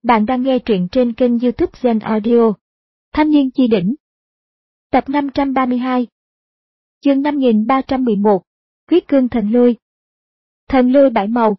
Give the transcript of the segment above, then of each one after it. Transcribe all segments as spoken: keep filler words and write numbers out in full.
Bạn đang nghe truyện trên kênh YouTube Zen Audio. Thanh niên chi đỉnh. Tập năm trăm ba mươi hai. Chương năm nghìn ba trăm mười một. Huyết cương thần lôi. Thần lôi bảy màu.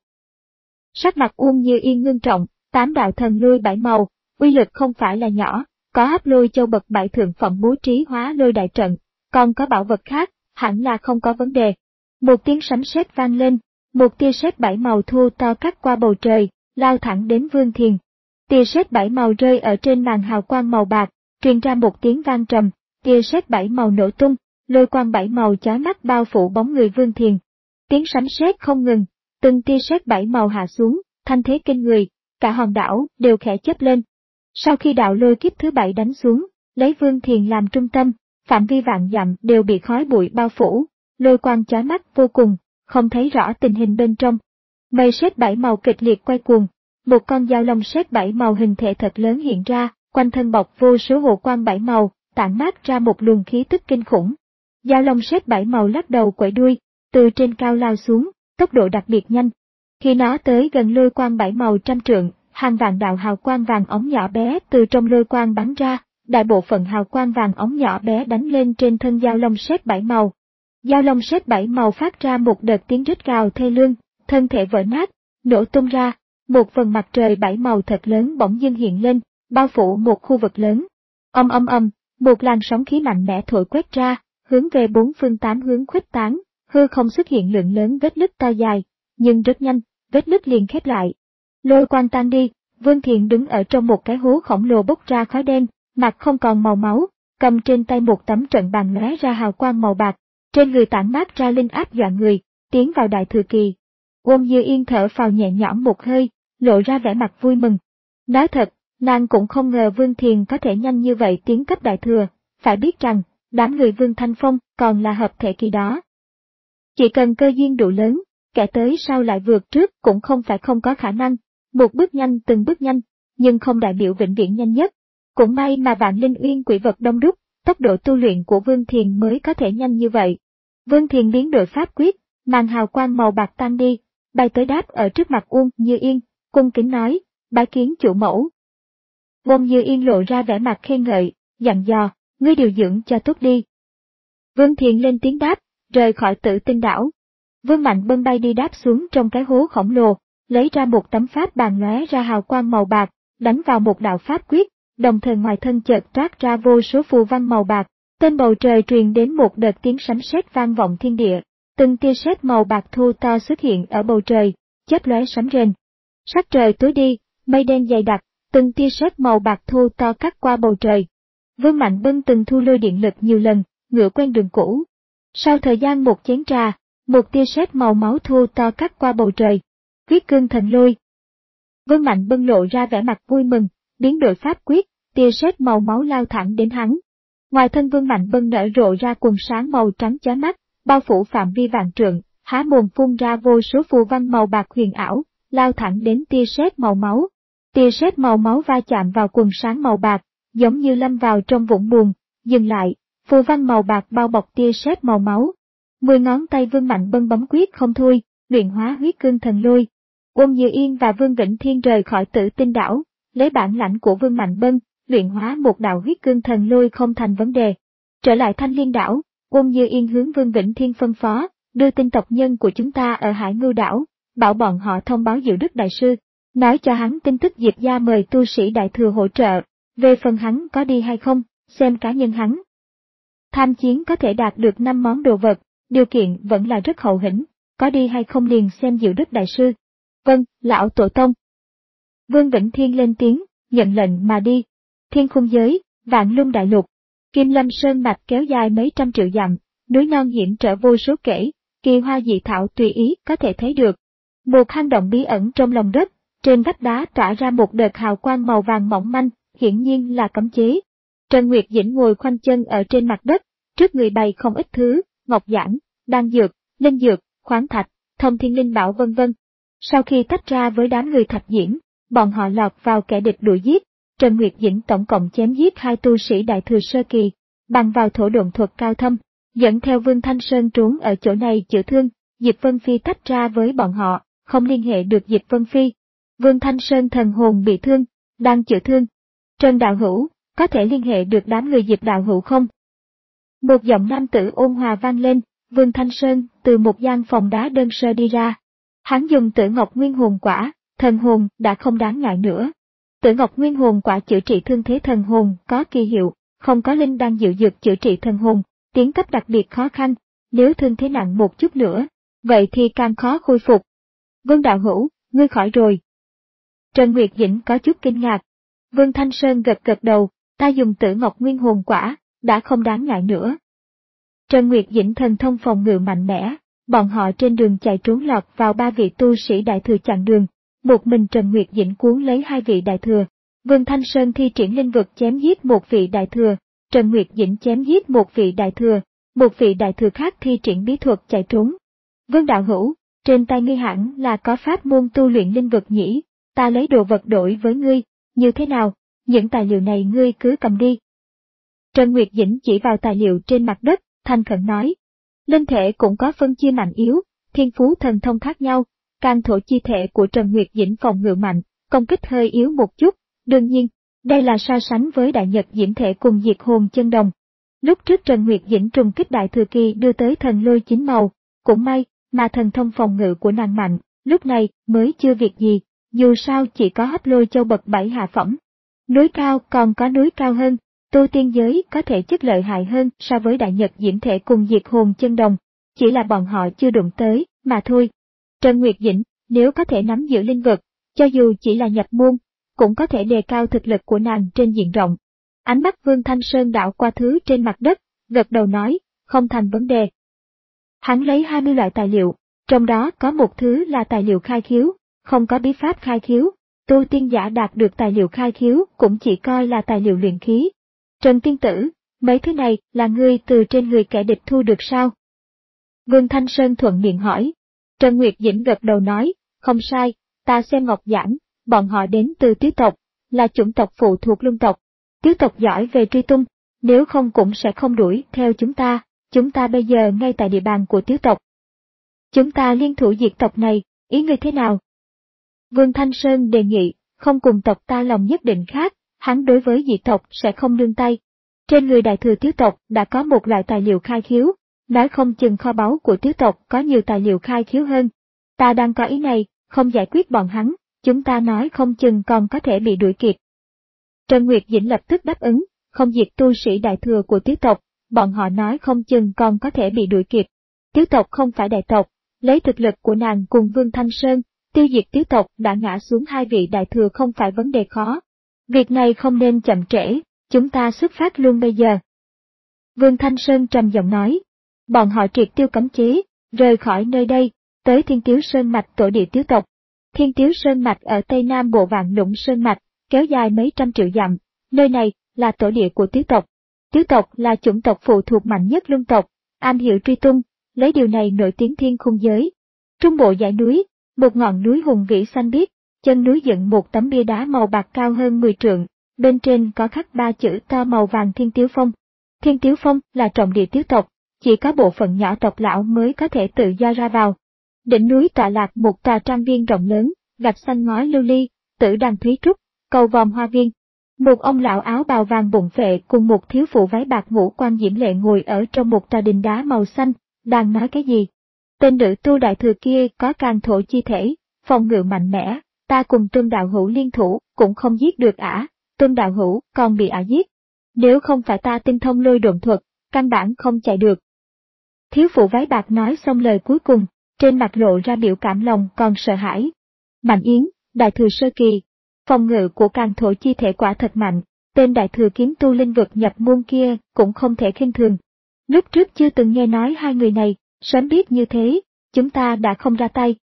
Sắc mặt Uông Như Yên ngưng trọng, tám đạo thần lôi bảy màu, uy lực không phải là nhỏ, có hấp lôi châu bậc bảy thượng phẩm bố trí hóa lôi đại trận, còn có bảo vật khác, hẳn là không có vấn đề. Một tiếng sấm sét vang lên, một tia sét bảy màu thu to cắt qua bầu trời, lao thẳng đến Vương Thiền. Tia sét bảy màu rơi ở trên màn hào quang màu bạc, truyền ra một tiếng vang trầm, tia sét bảy màu nổ tung, lôi quang bảy màu chói mắt bao phủ bóng người Vương Thiền. Tiếng sấm sét không ngừng, từng tia sét bảy màu hạ xuống, thanh thế kinh người, cả hòn đảo đều khẽ chớp lên. Sau khi đạo lôi kiếp thứ bảy đánh xuống, lấy Vương Thiền làm trung tâm, phạm vi vạn dặm đều bị khói bụi bao phủ, lôi quang chói mắt vô cùng, không thấy rõ tình hình bên trong. Mây sét bảy màu kịch liệt quay cuồng. Một con dao long sét bảy màu hình thể thật lớn hiện ra, quanh thân bọc vô số hồ quang bảy màu, tản mát ra một luồng khí tức kinh khủng. Dao long sét bảy màu lắc đầu quẩy đuôi, từ trên cao lao xuống, tốc độ đặc biệt nhanh. Khi nó tới gần lôi quang bảy màu trăm trượng, hàng vạn đạo hào quang vàng óng nhỏ bé từ trong lôi quang bắn ra, đại bộ phận hào quang vàng óng nhỏ bé đánh lên trên thân dao long sét bảy màu. Dao long sét bảy màu phát ra một đợt tiếng rít gào thê lương, thân thể vỡ nát, nổ tung ra. Một phần mặt trời bảy màu thật lớn bỗng dưng hiện lên, bao phủ một khu vực lớn. Âm âm âm, một làn sóng khí mạnh mẽ thổi quét ra, hướng về bốn phương tám hướng khuếch tán, hư không xuất hiện lượng lớn vết nứt to dài, nhưng rất nhanh, vết nứt liền khép lại. Lôi quang tan đi, Vương Thiện đứng ở trong một cái hố khổng lồ bốc ra khói đen, mặt không còn màu máu, cầm trên tay một tấm trận bàn lóe ra hào quang màu bạc, trên người tản mát ra linh áp dọa người, tiến vào đại thừa kỳ. Uông Như Yên thở phào nhẹ nhõm một hơi, lộ ra vẻ mặt vui mừng. Nói thật, nàng cũng không ngờ Vương Thiền có thể nhanh như vậy tiến cấp đại thừa, phải biết rằng, đám người Vương Thanh Phong còn là hợp thể kỳ đó. Chỉ cần cơ duyên đủ lớn, kẻ tới sau lại vượt trước cũng không phải không có khả năng, một bước nhanh từng bước nhanh, nhưng không đại biểu vĩnh viễn nhanh nhất. Cũng may mà Vạn Linh Uyên quỷ vật đông đúc, tốc độ tu luyện của Vương Thiền mới có thể nhanh như vậy. Vương Thiền biến đổi pháp quyết, màn hào quang màu bạc tan đi, bay tới đáp ở trước mặt Uông Như Yên, cung kính nói, bái kiến chủ mẫu. Uông Như Yên lộ ra vẻ mặt khen ngợi, dặn dò, ngươi điều dưỡng cho tốt đi. Vương Thiền lên tiếng đáp, rời khỏi Tử Tinh đảo. Vương Mạnh Bân bay đi đáp xuống trong cái hố khổng lồ, lấy ra một tấm pháp bàn lóe ra hào quang màu bạc, đánh vào một đạo pháp quyết, đồng thời ngoài thân chợt toát ra vô số phù văn màu bạc, trên bầu trời truyền đến một đợt tiếng sấm sét vang vọng thiên địa, từng tia sét màu bạc thu to xuất hiện ở bầu trời, chớp lóe sấm rền. Sắc trời tối đi, mây đen dày đặc, từng tia sét màu bạc thu to cắt qua bầu trời. Vương Mạnh Bân từng thu lôi điện lực nhiều lần, ngựa quen đường cũ. Sau thời gian một chén trà, một tia sét màu máu thu to cắt qua bầu trời. Huyết cương thần lôi. Vương Mạnh Bân lộ ra vẻ mặt vui mừng, biến đổi pháp quyết, tia sét màu máu lao thẳng đến hắn. Ngoài thân Vương Mạnh Bân nở rộ ra quần sáng màu trắng chói mắt, bao phủ phạm vi vạn trượng, há mồm phun ra vô số phù văn màu bạc huyền ảo, lao thẳng đến tia sét màu máu. Tia sét màu máu va chạm vào quần sáng màu bạc, giống như lâm vào trong vũng buồn, dừng lại, phù văn màu bạc bao bọc tia sét màu máu. Mười ngón tay Vương Mạnh Bân bấm quyết không thôi, luyện hóa huyết cương thần lôi. Uông Như Yên và Vương Vĩnh Thiên rời khỏi Tử Tinh đảo, lấy bản lãnh của Vương Mạnh Bân, luyện hóa một đạo huyết cương thần lôi không thành vấn đề. Trở lại Thanh Liên đảo, Uông Như Yên hướng Vương Vĩnh Thiên phân phó, đưa tin tộc nhân của chúng ta ở Hải Ngưu đảo, bảo bọn họ thông báo Diệu Đức đại sư, nói cho hắn tin tức Diệp gia mời tu sĩ đại thừa hỗ trợ, về phần hắn có đi hay không, xem cá nhân hắn. Tham chiến có thể đạt được năm món đồ vật, điều kiện vẫn là rất hậu hĩnh, có đi hay không liền xem Diệu Đức đại sư. Vâng, lão tổ tông. Vương Vĩnh Thiên lên tiếng, nhận lệnh mà đi. Thiên khung giới, Vạn Luân đại lục, Kim Lâm sơn mạch kéo dài mấy trăm triệu dặm, núi non hiểm trở vô số kể, kỳ hoa dị thảo tùy ý có thể thấy được. Một hang động bí ẩn trong lòng đất, trên vách đá tỏa ra một đợt hào quang màu vàng mỏng manh, hiển nhiên là cấm chế. Trần Nguyệt Dĩnh ngồi khoanh chân ở trên mặt đất, trước người bày không ít thứ, ngọc giản, đan dược, linh dược, khoáng thạch, thông thiên linh bảo vân vân. Sau khi tách ra với đám người Thạch Diễn, bọn họ lọt vào kẻ địch đuổi giết. Trần Nguyệt Dĩnh tổng cộng chém giết hai tu sĩ đại thừa sơ kỳ, bằng vào thổ độn thuật cao thâm, dẫn theo Vương Thanh Sơn trốn ở chỗ này chữa thương. Diệp Vân Phi tách ra với bọn họ, không liên hệ được Diệp Vân Phi. Vương Thanh Sơn thần hồn bị thương, đang chữa thương. Trần đạo hữu, có thể liên hệ được đám người Diệp đạo hữu không? Một giọng nam tử ôn hòa vang lên. Vương Thanh Sơn từ một gian phòng đá đơn sơ đi ra. Hắn dùng Tử Ngọc Nguyên Hồn Quả, thần hồn đã không đáng ngại nữa. Tử Ngọc Nguyên Hồn Quả chữa trị thương thế thần hồn có kỳ hiệu, không có linh đan dịu dược chữa trị thần hồn, tiến cấp đặc biệt khó khăn, nếu thương thế nặng một chút nữa, vậy thì càng khó khôi phục. Vương đạo hữu, ngươi khỏi rồi. Trần Nguyệt Dĩnh có chút kinh ngạc. Vương Thanh Sơn gật gật đầu, ta dùng Tử Ngọc Nguyên Hồn Quả, đã không đáng ngại nữa. Trần Nguyệt Dĩnh thần thông phòng ngự mạnh mẽ, bọn họ trên đường chạy trốn lọt vào ba vị tu sĩ đại thừa chặn đường, một mình Trần Nguyệt Dĩnh cuốn lấy hai vị đại thừa. Vương Thanh Sơn thi triển linh vực chém giết một vị đại thừa, Trần Nguyệt Dĩnh chém giết một vị đại thừa, một vị đại thừa khác thi triển bí thuật chạy trốn. Vương đạo hữu, trên tay ngươi hẳn là có pháp môn tu luyện linh vực nhỉ, ta lấy đồ vật đổi với ngươi, như thế nào, những tài liệu này ngươi cứ cầm đi. Trần Nguyệt Dĩnh chỉ vào tài liệu trên mặt đất, thành khẩn nói. Linh thể cũng có phân chia mạnh yếu, thiên phú thần thông khác nhau, can thổ chi thể của Trần Nguyệt Dĩnh phòng ngự mạnh, công kích hơi yếu một chút, đương nhiên, đây là so sánh với đại nhật diễm thể cùng diệt hồn chân đồng. Lúc trước Trần Nguyệt Dĩnh trùng kích đại thừa kỳ đưa tới thần lôi chín màu, cũng may mà thần thông phòng ngự của nàng mạnh, lúc này mới chưa việc gì, dù sao chỉ có hấp lôi châu bậc bảy hạ phẩm. Núi cao còn có núi cao hơn, tu tiên giới có thể chất lợi hại hơn so với đại nhật diễm thể cùng diệt hồn chân đồng, chỉ là bọn họ chưa đụng tới, mà thôi. Trần Nguyệt Dĩnh, nếu có thể nắm giữ linh vực, cho dù chỉ là nhập môn, cũng có thể đề cao thực lực của nàng trên diện rộng. Ánh mắt Vương Thanh Sơn đảo qua thứ trên mặt đất, gật đầu nói, không thành vấn đề. Hắn lấy hai mươi loại tài liệu, trong đó có một thứ là tài liệu khai khiếu, không có bí pháp khai khiếu, tu tiên giả đạt được tài liệu khai khiếu cũng chỉ coi là tài liệu luyện khí. Trần tiên tử, mấy thứ này là ngươi từ trên người kẻ địch thu được sao? Vương Thanh Sơn thuận miệng hỏi. Trần Nguyệt Dĩnh gật đầu nói, không sai, ta xem ngọc giản, bọn họ đến từ Tiếu tộc, là chủng tộc phụ thuộc Luân tộc. Tiếu tộc giỏi về truy tung, nếu không cũng sẽ không đuổi theo chúng ta, chúng ta bây giờ ngay tại địa bàn của Tiếu tộc. Chúng ta liên thủ diệt tộc này, ý ngươi thế nào? Vương Thanh Sơn đề nghị, không cùng tộc ta lòng nhất định khác, hắn đối với diệt tộc sẽ không nương tay. Trên người đại thừa Tiếu tộc đã có một loại tài liệu khai khiếu, nói không chừng kho báu của Tiếu tộc có nhiều tài liệu khai khiếu hơn. Ta đang có ý này, không giải quyết bọn hắn, chúng ta nói không chừng còn có thể bị đuổi kịp. Trần Nguyệt Dĩnh lập tức đáp ứng, không diệt tu sĩ đại thừa của Tiếu tộc, bọn họ nói không chừng còn có thể bị đuổi kịp. Tiếu tộc không phải đại tộc, lấy thực lực của nàng cùng Vương Thanh Sơn, tiêu diệt Tiếu tộc đã ngã xuống hai vị đại thừa không phải vấn đề khó. Việc này không nên chậm trễ, chúng ta xuất phát luôn bây giờ. Vương Thanh Sơn trầm giọng nói, bọn họ triệt tiêu cấm chế, rời khỏi nơi đây, tới Thiên Tiếu Sơn Mạch tổ địa Tiếu tộc. Thiên Tiếu Sơn Mạch ở tây nam bộ Vạn Lũng Sơn Mạch, kéo dài mấy trăm triệu dặm, nơi này là tổ địa của Tiếu tộc. Tiếu tộc là chủng tộc phụ thuộc mạnh nhất Luân tộc, am hiểu truy tung, lấy điều này nổi tiếng thiên khung giới. Trung bộ dãy núi, một ngọn núi hùng vĩ xanh biếc, chân núi dựng một tấm bia đá màu bạc cao hơn mười trượng, bên trên có khắc ba chữ to màu vàng Thiên Tiếu Phong. Thiên Tiếu Phong là trọng địa Tiếu tộc, chỉ có bộ phận nhỏ tộc lão mới có thể tự do ra vào. Đỉnh núi tọa lạc một tòa trang viên rộng lớn, gạch xanh ngói lưu ly, tử đàn thúy trúc, cầu vòm hoa viên. Một ông lão áo bào vàng bụng phệ cùng một thiếu phụ váy bạc ngũ quan diễm lệ ngồi ở trong một tòa đình đá màu xanh, đang nói cái gì? Tên nữ tu đại thừa kia có can thổ chi thể, phòng ngự mạnh mẽ, ta cùng Tuân đạo hữu liên thủ cũng không giết được ả, Tuân đạo hữu còn bị ả giết. Nếu không phải ta tinh thông lôi độn thuật, căn bản không chạy được. Thiếu phụ váy bạc nói xong lời cuối cùng, trên mặt lộ ra biểu cảm lòng còn sợ hãi. Mạnh Yến, đại thừa sơ kỳ, phòng ngự của can thổ chi thể quả thật mạnh, tên đại thừa kiếm tu linh vực nhập môn kia cũng không thể khinh thường. Lúc trước chưa từng nghe nói hai người này, sớm biết như thế, chúng ta đã không ra tay.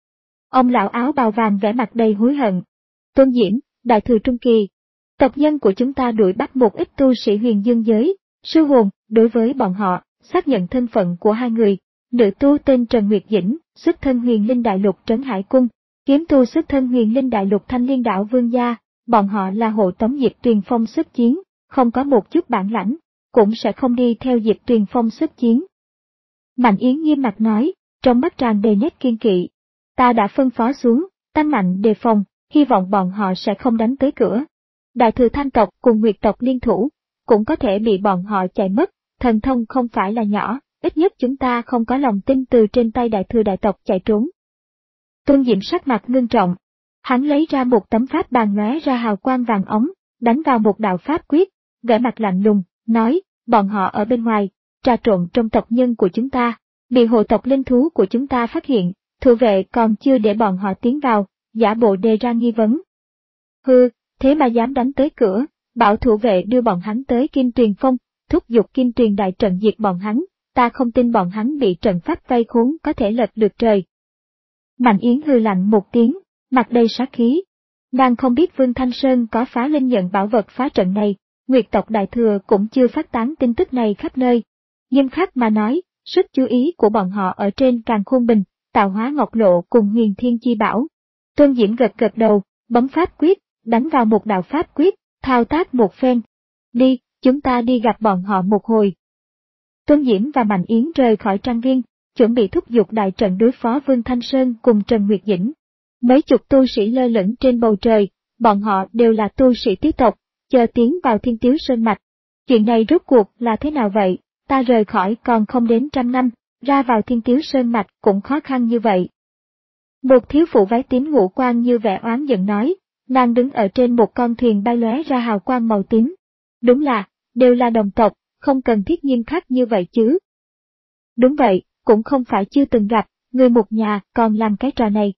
Ông lão áo bào vàng vẻ mặt đầy hối hận. Tôn Diễm, đại thừa trung kỳ, tộc nhân của chúng ta đuổi bắt một ít tu sĩ huyền dương giới, sư hồn, đối với bọn họ, xác nhận thân phận của hai người, nữ tu tên Trần Nguyệt Dĩnh, xuất thân huyền linh đại lục Trấn Hải Cung, kiếm tu xuất thân huyền linh đại lục Thanh Liên đảo Vương Gia, bọn họ là hộ tống Diệp Tuyền Phong xuất chiến, không có một chút bản lãnh, cũng sẽ không đi theo Diệp Tuyền Phong xuất chiến. Mạnh Yến nghiêm mặt nói, trong mắt tràn đầy nét kiên kỵ. Ta đã phân phó xuống, tăng mạnh đề phòng, hy vọng bọn họ sẽ không đánh tới cửa, Đại thừa Thanh tộc cùng Nguyệt tộc liên thủ, cũng có thể bị bọn họ chạy mất, thần thông không phải là nhỏ, ít nhất chúng ta không có lòng tin từ trên tay đại thừa đại tộc chạy trốn. Tôn Diễm sắc mặt ngưng trọng, hắn lấy ra một tấm pháp bàn lóe ra hào quang vàng ống, đánh vào một đạo pháp quyết, vẻ mặt lạnh lùng, nói, bọn họ ở bên ngoài, trà trộn trong tộc nhân của chúng ta, bị hộ tộc linh thú của chúng ta phát hiện, thủ vệ còn chưa để bọn họ tiến vào, giả bộ đề ra nghi vấn. Hừ, thế mà dám đánh tới cửa, bảo thủ vệ đưa bọn hắn tới Kim Tuyền Phong, thúc giục Kim Tuyền đại trận diệt bọn hắn, ta không tin bọn hắn bị trận pháp vây khốn có thể lật được trời. Mạnh Yến hừ lạnh một tiếng, mặt đầy sát khí. Nàng không biết Vương Thanh Sơn có phá linh nhận bảo vật phá trận này, Nguyệt tộc đại thừa cũng chưa phát tán tin tức này khắp nơi. Nghiêm khắc mà nói, sức chú ý của bọn họ ở trên Càn Khôn Bình, Tạo Hóa Ngọc Lộ cùng Huyền Thiên Chi Bảo. Tôn Diễm gật gật đầu, bấm pháp quyết, đánh vào một đạo pháp quyết, thao tác một phen. Đi, chúng ta đi gặp bọn họ một hồi. Tôn Diễm và Mạnh Yến rời khỏi trang viên, chuẩn bị thúc giục đại trận đối phó Vương Thanh Sơn cùng Trần Nguyệt Dĩnh. Mấy chục tu sĩ lơ lửng trên bầu trời, bọn họ đều là tu sĩ Tiếu tộc, chờ tiến vào Thiên Tiếu Sơn Mạch. Chuyện này rốt cuộc là thế nào vậy? Ta rời khỏi còn không đến trăm năm, ra vào Thiên Tiếu Sơn Mạch cũng khó khăn như vậy. Một thiếu phụ váy tím ngũ quan như vẻ oán giận nói, nàng đứng ở trên một con thuyền bay lóe ra hào quang màu tím. Đúng là, đều là đồng tộc, không cần thiết nghiêm khắc như vậy chứ. Đúng vậy, cũng không phải chưa từng gặp, người một nhà còn làm cái trò này.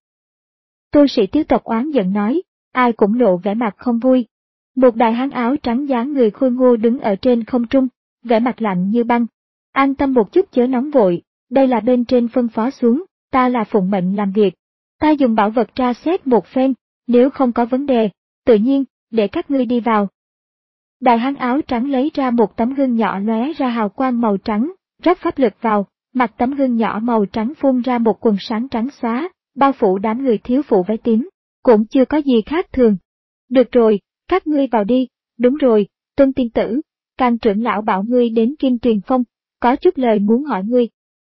Tu sĩ Tiếu tộc oán giận nói, ai cũng lộ vẻ mặt không vui. Một đại hán áo trắng dáng người khôi ngô đứng ở trên không trung, vẻ mặt lạnh như băng. An tâm một chút chớ nóng vội, đây là bên trên phân phó xuống, ta là phụng mệnh làm việc. Ta dùng bảo vật tra xét một phen, nếu không có vấn đề, tự nhiên, để các ngươi đi vào. Đại hán áo trắng lấy ra một tấm gương nhỏ lóe ra hào quang màu trắng, rót pháp lực vào, mặt tấm gương nhỏ màu trắng phun ra một quần sáng trắng xóa, bao phủ đám người thiếu phụ váy tím, cũng chưa có gì khác thường. Được rồi, các ngươi vào đi, đúng rồi, Tuân tiên tử, Càn trưởng lão bảo ngươi đến Kim Tuyền Phong, có chút lời muốn hỏi ngươi.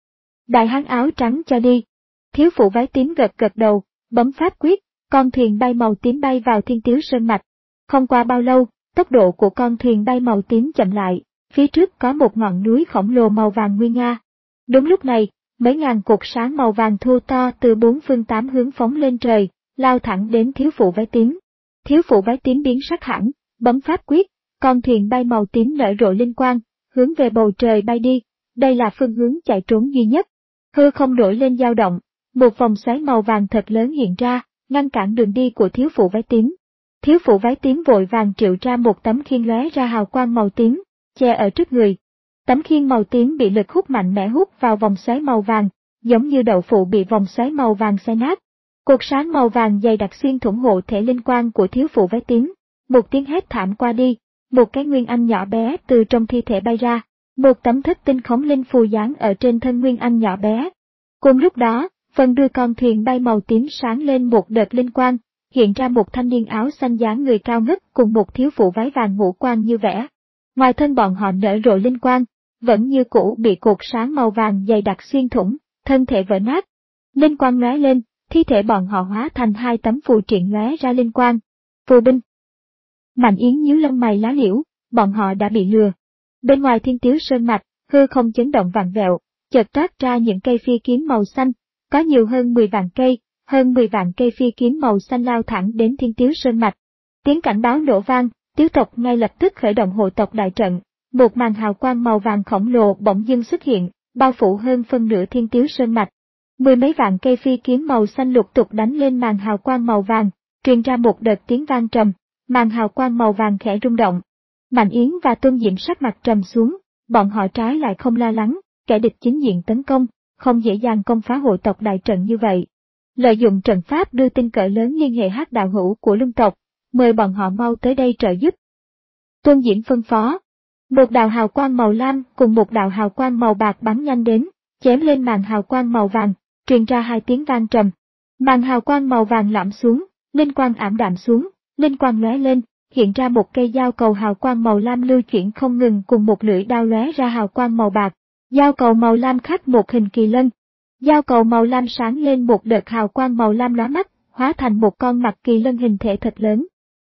Đại hán áo trắng cho đi. Thiếu phụ váy tím gật gật đầu, bấm pháp quyết, con thuyền bay màu tím bay vào Thiên Tiếu Sơn Mạch. Không qua bao lâu, tốc độ của con thuyền bay màu tím chậm lại, phía trước có một ngọn núi khổng lồ màu vàng nguy nga. Đúng lúc này, mấy ngàn cột sáng màu vàng thô to từ bốn phương tám hướng phóng lên trời, lao thẳng đến thiếu phụ váy tím. Thiếu phụ váy tím biến sắc hẳn, bấm pháp quyết, con thuyền bay màu tím nở rộ linh quang, hướng về bầu trời bay đi, đây là phương hướng chạy trốn duy nhất. Hư không nổi lên dao động, một vòng xoáy màu vàng thật lớn hiện ra, ngăn cản đường đi của thiếu phụ váy tím. Thiếu phụ váy tím vội vàng triệu ra một tấm khiên lóe ra hào quang màu tím, che ở trước người. Tấm khiên màu tím bị lực hút mạnh mẽ hút vào vòng xoáy màu vàng, giống như đậu phụ bị vòng xoáy màu vàng xé nát. Cột sáng màu vàng dày đặc xuyên thủng hộ thể linh quang của thiếu phụ váy tím. Một tiếng hét thảm qua đi, một cái nguyên anh nhỏ bé từ trong thi thể bay ra, một tấm thất tinh khống linh phù dán ở trên thân nguyên anh nhỏ bé. Cùng lúc đó, phần đuôi con thuyền bay màu tím sáng lên một đợt linh quang, hiện ra một thanh niên áo xanh dáng người cao ngất cùng một thiếu phụ váy vàng ngũ quan như vẽ. Ngoài thân bọn họ nở rộ linh quang, vẫn như cũ bị cột sáng màu vàng dày đặc xuyên thủng, thân thể vỡ nát. Linh quang lóe lên, thi thể bọn họ hóa thành hai tấm phù triện lóe ra linh quang. Phù binh. Mạnh Yến nhíu lông mày lá liễu, bọn họ đã bị lừa. Bên ngoài Thiên Tiếu Sơn Mạch, hư không chấn động vặn vẹo, chợt toát ra những cây phi kiếm màu xanh, có nhiều hơn mười vạn cây, hơn mười vạn cây phi kiếm màu xanh lao thẳng đến Thiên Tiếu Sơn Mạch. Tiếng cảnh báo nổ vang, Tiếu tộc ngay lập tức khởi động hộ tộc đại trận, một màn hào quang màu vàng khổng lồ bỗng dưng xuất hiện, bao phủ hơn phân nửa Thiên Tiếu Sơn Mạch. Mười mấy vạn cây phi kiếm màu xanh lục tục đánh lên màn hào quang màu vàng, truyền ra một đợt tiếng vang trầm, màn hào quang màu vàng khẽ rung động. Mạnh Yến và Tôn Diễm sắc mặt trầm xuống, bọn họ trái lại không lo lắng, kẻ địch chính diện tấn công, không dễ dàng công phá hộ tộc đại trận như vậy. Lợi dụng trận pháp đưa tin cỡ lớn liên hệ Hắc đạo hữu của Lung tộc, mời bọn họ mau tới đây trợ giúp. Tôn Diễm phân phó. Một đạo hào quang màu lam cùng một đạo hào quang màu bạc bắn nhanh đến, chém lên màn hào quang màu vàng, truyền ra hai tiếng vang trầm. Màn hào quang màu vàng lõm xuống, linh quang ảm đạm xuống, linh quang lóe lên, hiện ra một cây dao cầu hào quang màu lam lưu chuyển không ngừng cùng một lưỡi đao lóe ra hào quang màu bạc. Dao cầu màu lam khắc một hình kỳ lân. Dao cầu màu lam sáng lên một đợt hào quang màu lam lóa mắt, hóa thành một con mặt kỳ lân hình thể thật lớn.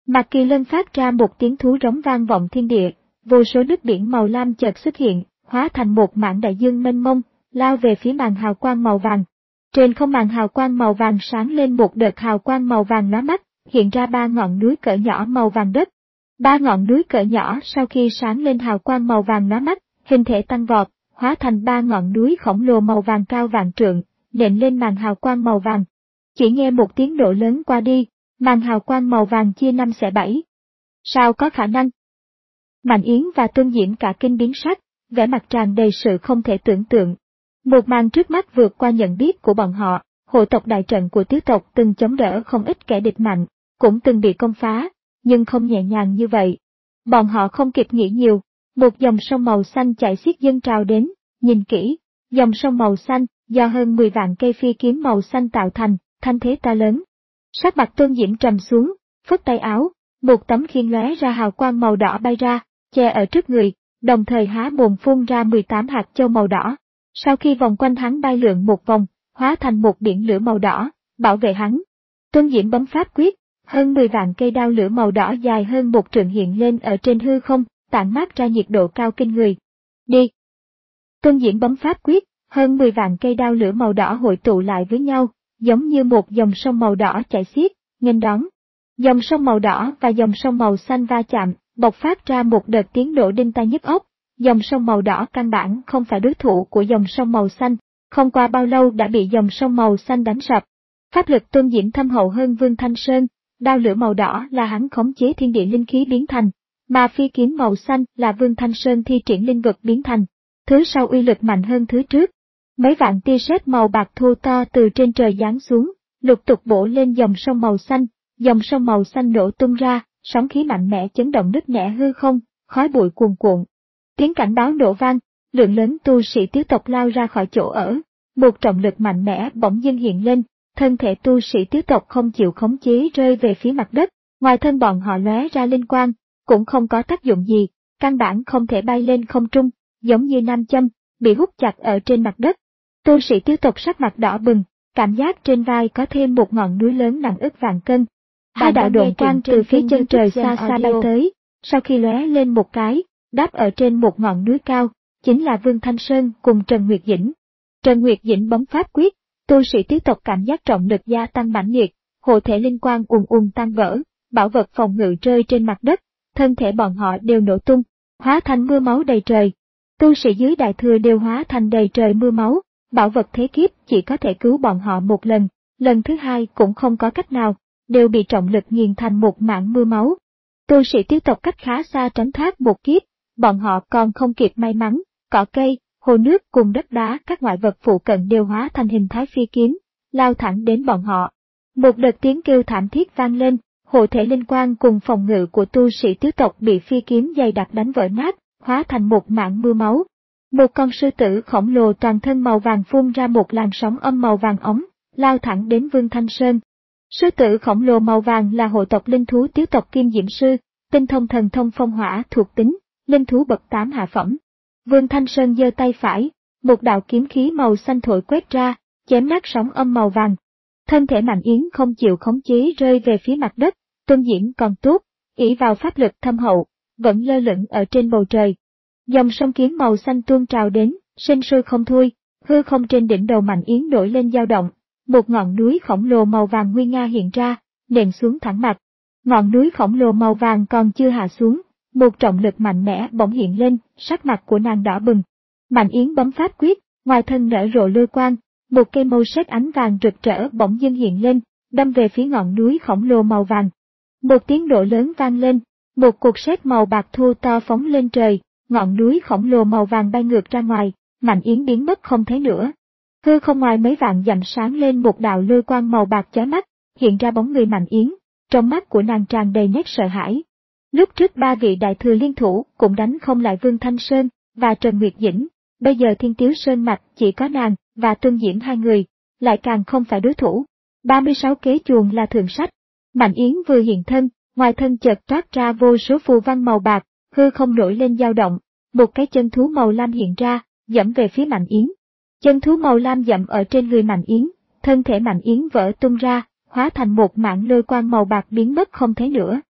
Mạc Kỳ Lân phát ra một tiếng thú rống vang vọng thiên địa, vô số nước biển màu lam chợt xuất hiện, hóa thành một mảng đại dương mênh mông, lao về phía màn hào quang màu vàng. Trên không màn hào quang màu vàng sáng lên một đợt hào quang màu vàng lóa mắt, hiện ra ba ngọn núi cỡ nhỏ màu vàng đất. Ba ngọn núi cỡ nhỏ sau khi sáng lên hào quang màu vàng lóa mắt, hình thể tăng vọt, hóa thành ba ngọn núi khổng lồ màu vàng cao vạn trượng, nện lên màn hào quang màu vàng. Chỉ nghe một tiếng nổ lớn qua đi, màn hào quang màu vàng chia năm xẻ bảy. Sao có khả năng? Mạnh Yến và Tuân Diễm cả kinh biến sắc, vẻ mặt tràn đầy sự không thể tưởng tượng. Một màn trước mắt vượt qua nhận biết của bọn họ, hộ tộc đại trận của tứ tộc từng chống đỡ không ít kẻ địch mạnh, cũng từng bị công phá, nhưng không nhẹ nhàng như vậy. Bọn họ không kịp nghĩ nhiều, một dòng sông màu xanh chảy xiết dâng trào đến, nhìn kỹ, dòng sông màu xanh do hơn mười vạn cây phi kiếm màu xanh tạo thành, thanh thế to lớn. Sắc mặt Tuân Diễm trầm xuống, phất tay áo, một tấm khiên lóe ra hào quang màu đỏ bay ra, che ở trước người, đồng thời há mồm phun ra mười tám hạt châu màu đỏ. Sau khi vòng quanh hắn bay lượn một vòng, hóa thành một biển lửa màu đỏ, bảo vệ hắn. Tuân Diễm bấm pháp quyết, hơn mười vạn cây đao lửa màu đỏ dài hơn một trượng hiện lên ở trên hư không, tản mát ra nhiệt độ cao kinh người. Đi! Tuân Diễm bấm pháp quyết, hơn mười vạn cây đao lửa màu đỏ hội tụ lại với nhau, giống như một dòng sông màu đỏ chảy xiết, nghênh đón. Dòng sông màu đỏ và dòng sông màu xanh va chạm, bộc phát ra một đợt tiếng nổ đinh tai nhức óc. Dòng sông màu đỏ căn bản không phải đối thủ của dòng sông màu xanh, không qua bao lâu đã bị dòng sông màu xanh đánh sập. Pháp lực Tuân Diễm thâm hậu hơn Vương Thanh Sơn, đao lửa màu đỏ là hắn khống chế thiên địa linh khí biến thành, mà phi kiếm màu xanh là Vương Thanh Sơn thi triển linh vực biến thành. Thứ sau uy lực mạnh hơn thứ trước. Mấy vạn tia sét màu bạc thô to từ trên trời giáng xuống, lục tục bổ lên dòng sông màu xanh, dòng sông màu xanh nổ tung ra, sóng khí mạnh mẽ chấn động nứt nẻ hư không, khói bụi cuồn cuộn. Tiếng cảnh báo nổ vang, lượng lớn tu sĩ Tiếu tộc lao ra khỏi chỗ ở, một trọng lực mạnh mẽ bỗng dưng hiện lên, thân thể tu sĩ Tiếu tộc không chịu khống chế rơi về phía mặt đất, ngoài thân bọn họ lóe ra linh quang, cũng không có tác dụng gì, căn bản không thể bay lên không trung, giống như nam châm, bị hút chặt ở trên mặt đất. Tu sĩ Tiếu tộc sắc mặt đỏ bừng, cảm giác trên vai có thêm một ngọn núi lớn nặng ức vạn cân. Hai đạo độn quang từ phía chân trời xa xa bay tới, sau khi lóe lên một cái, đáp ở trên một ngọn núi cao, chính là Vương Thanh Sơn cùng Trần Nguyệt Dĩnh. Trần Nguyệt Dĩnh bấm pháp quyết, tu sĩ Tiếu tộc cảm giác trọng lực gia tăng mãnh liệt, hộ thể linh quang ùn ùn tan vỡ, bảo vật phòng ngự rơi trên mặt đất, thân thể bọn họ đều nổ tung, hóa thành mưa máu đầy trời. Tu sĩ dưới đại thừa đều hóa thành đầy trời mưa máu, bảo vật thế kiếp chỉ có thể cứu bọn họ một lần, lần thứ hai cũng không có cách nào, đều bị trọng lực nghiền thành một mảng mưa máu. Tu sĩ Tiếu tộc cách khá xa tránh thoát một kiếp, bọn họ còn không kịp may mắn, cỏ cây, hồ nước cùng đất đá các ngoại vật phụ cận đều hóa thành hình thái phi kiếm, lao thẳng đến bọn họ. Một đợt tiếng kêu thảm thiết vang lên, hộ thể linh quang cùng phòng ngự của tu sĩ Tiếu tộc bị phi kiếm dày đặc đánh vỡ nát, hóa thành một mảng mưa máu. Một con sư tử khổng lồ toàn thân màu vàng phun ra một làn sóng âm màu vàng ống, lao thẳng đến Vương Thanh Sơn. Sư tử khổng lồ màu vàng là hộ tộc linh thú Tiếu tộc Kim Diễm Sư, tinh thông thần thông phong hỏa thuộc tính, linh thú bậc tám hạ phẩm. Vương Thanh Sơn giơ tay phải, một đạo kiếm khí màu xanh thổi quét ra, chém nát sóng âm màu vàng. Thân thể Mạnh Yến không chịu khống chế rơi về phía mặt đất, Tuân Diễm còn tốt, ỷ vào pháp lực thâm hậu, vẫn lơ lửng ở trên bầu trời. Dòng sông kiếm màu xanh tuôn trào đến, sinh sôi không thôi, hư không trên đỉnh đầu Mạnh Yến nổi lên dao động, một ngọn núi khổng lồ màu vàng nguy nga hiện ra, nện xuống thẳng mặt. Ngọn núi khổng lồ màu vàng còn chưa hạ xuống, một trọng lực mạnh mẽ bỗng hiện lên, sắc mặt của nàng đỏ bừng. Mạnh Yến bấm pháp quyết, ngoài thân nở rộ lôi quang, một cây mâu sét ánh vàng rực rỡ bỗng dưng hiện lên, đâm về phía ngọn núi khổng lồ màu vàng. Một tiếng nổ lớn vang lên, một cột sét màu bạc thô to phóng lên trời, ngọn núi khổng lồ màu vàng bay ngược ra ngoài, Mạnh Yến biến mất không thấy nữa. Hư không ngoài mấy vạn dặm sáng lên một đạo lôi quang màu bạc chói mắt, hiện ra bóng người Mạnh Yến, trong mắt của nàng tràn đầy nét sợ hãi. Lúc trước ba vị đại thừa liên thủ cũng đánh không lại Vương Thanh Sơn và Trần Nguyệt Dĩnh, bây giờ Thiên Tiếu Sơn mạch chỉ có nàng và Tuân Diễm hai người, lại càng không phải đối thủ. ba mươi sáu kế chuồng là thượng sách. Mạnh Yến vừa hiện thân, ngoài thân chợt toát ra vô số phù văn màu bạc, hư không nổi lên dao động, một cái chân thú màu lam hiện ra, dẫm về phía Mạnh Yến. Chân thú màu lam dẫm ở trên người Mạnh Yến, thân thể Mạnh Yến vỡ tung ra, hóa thành một mảng lôi quang màu bạc biến mất không thấy nữa.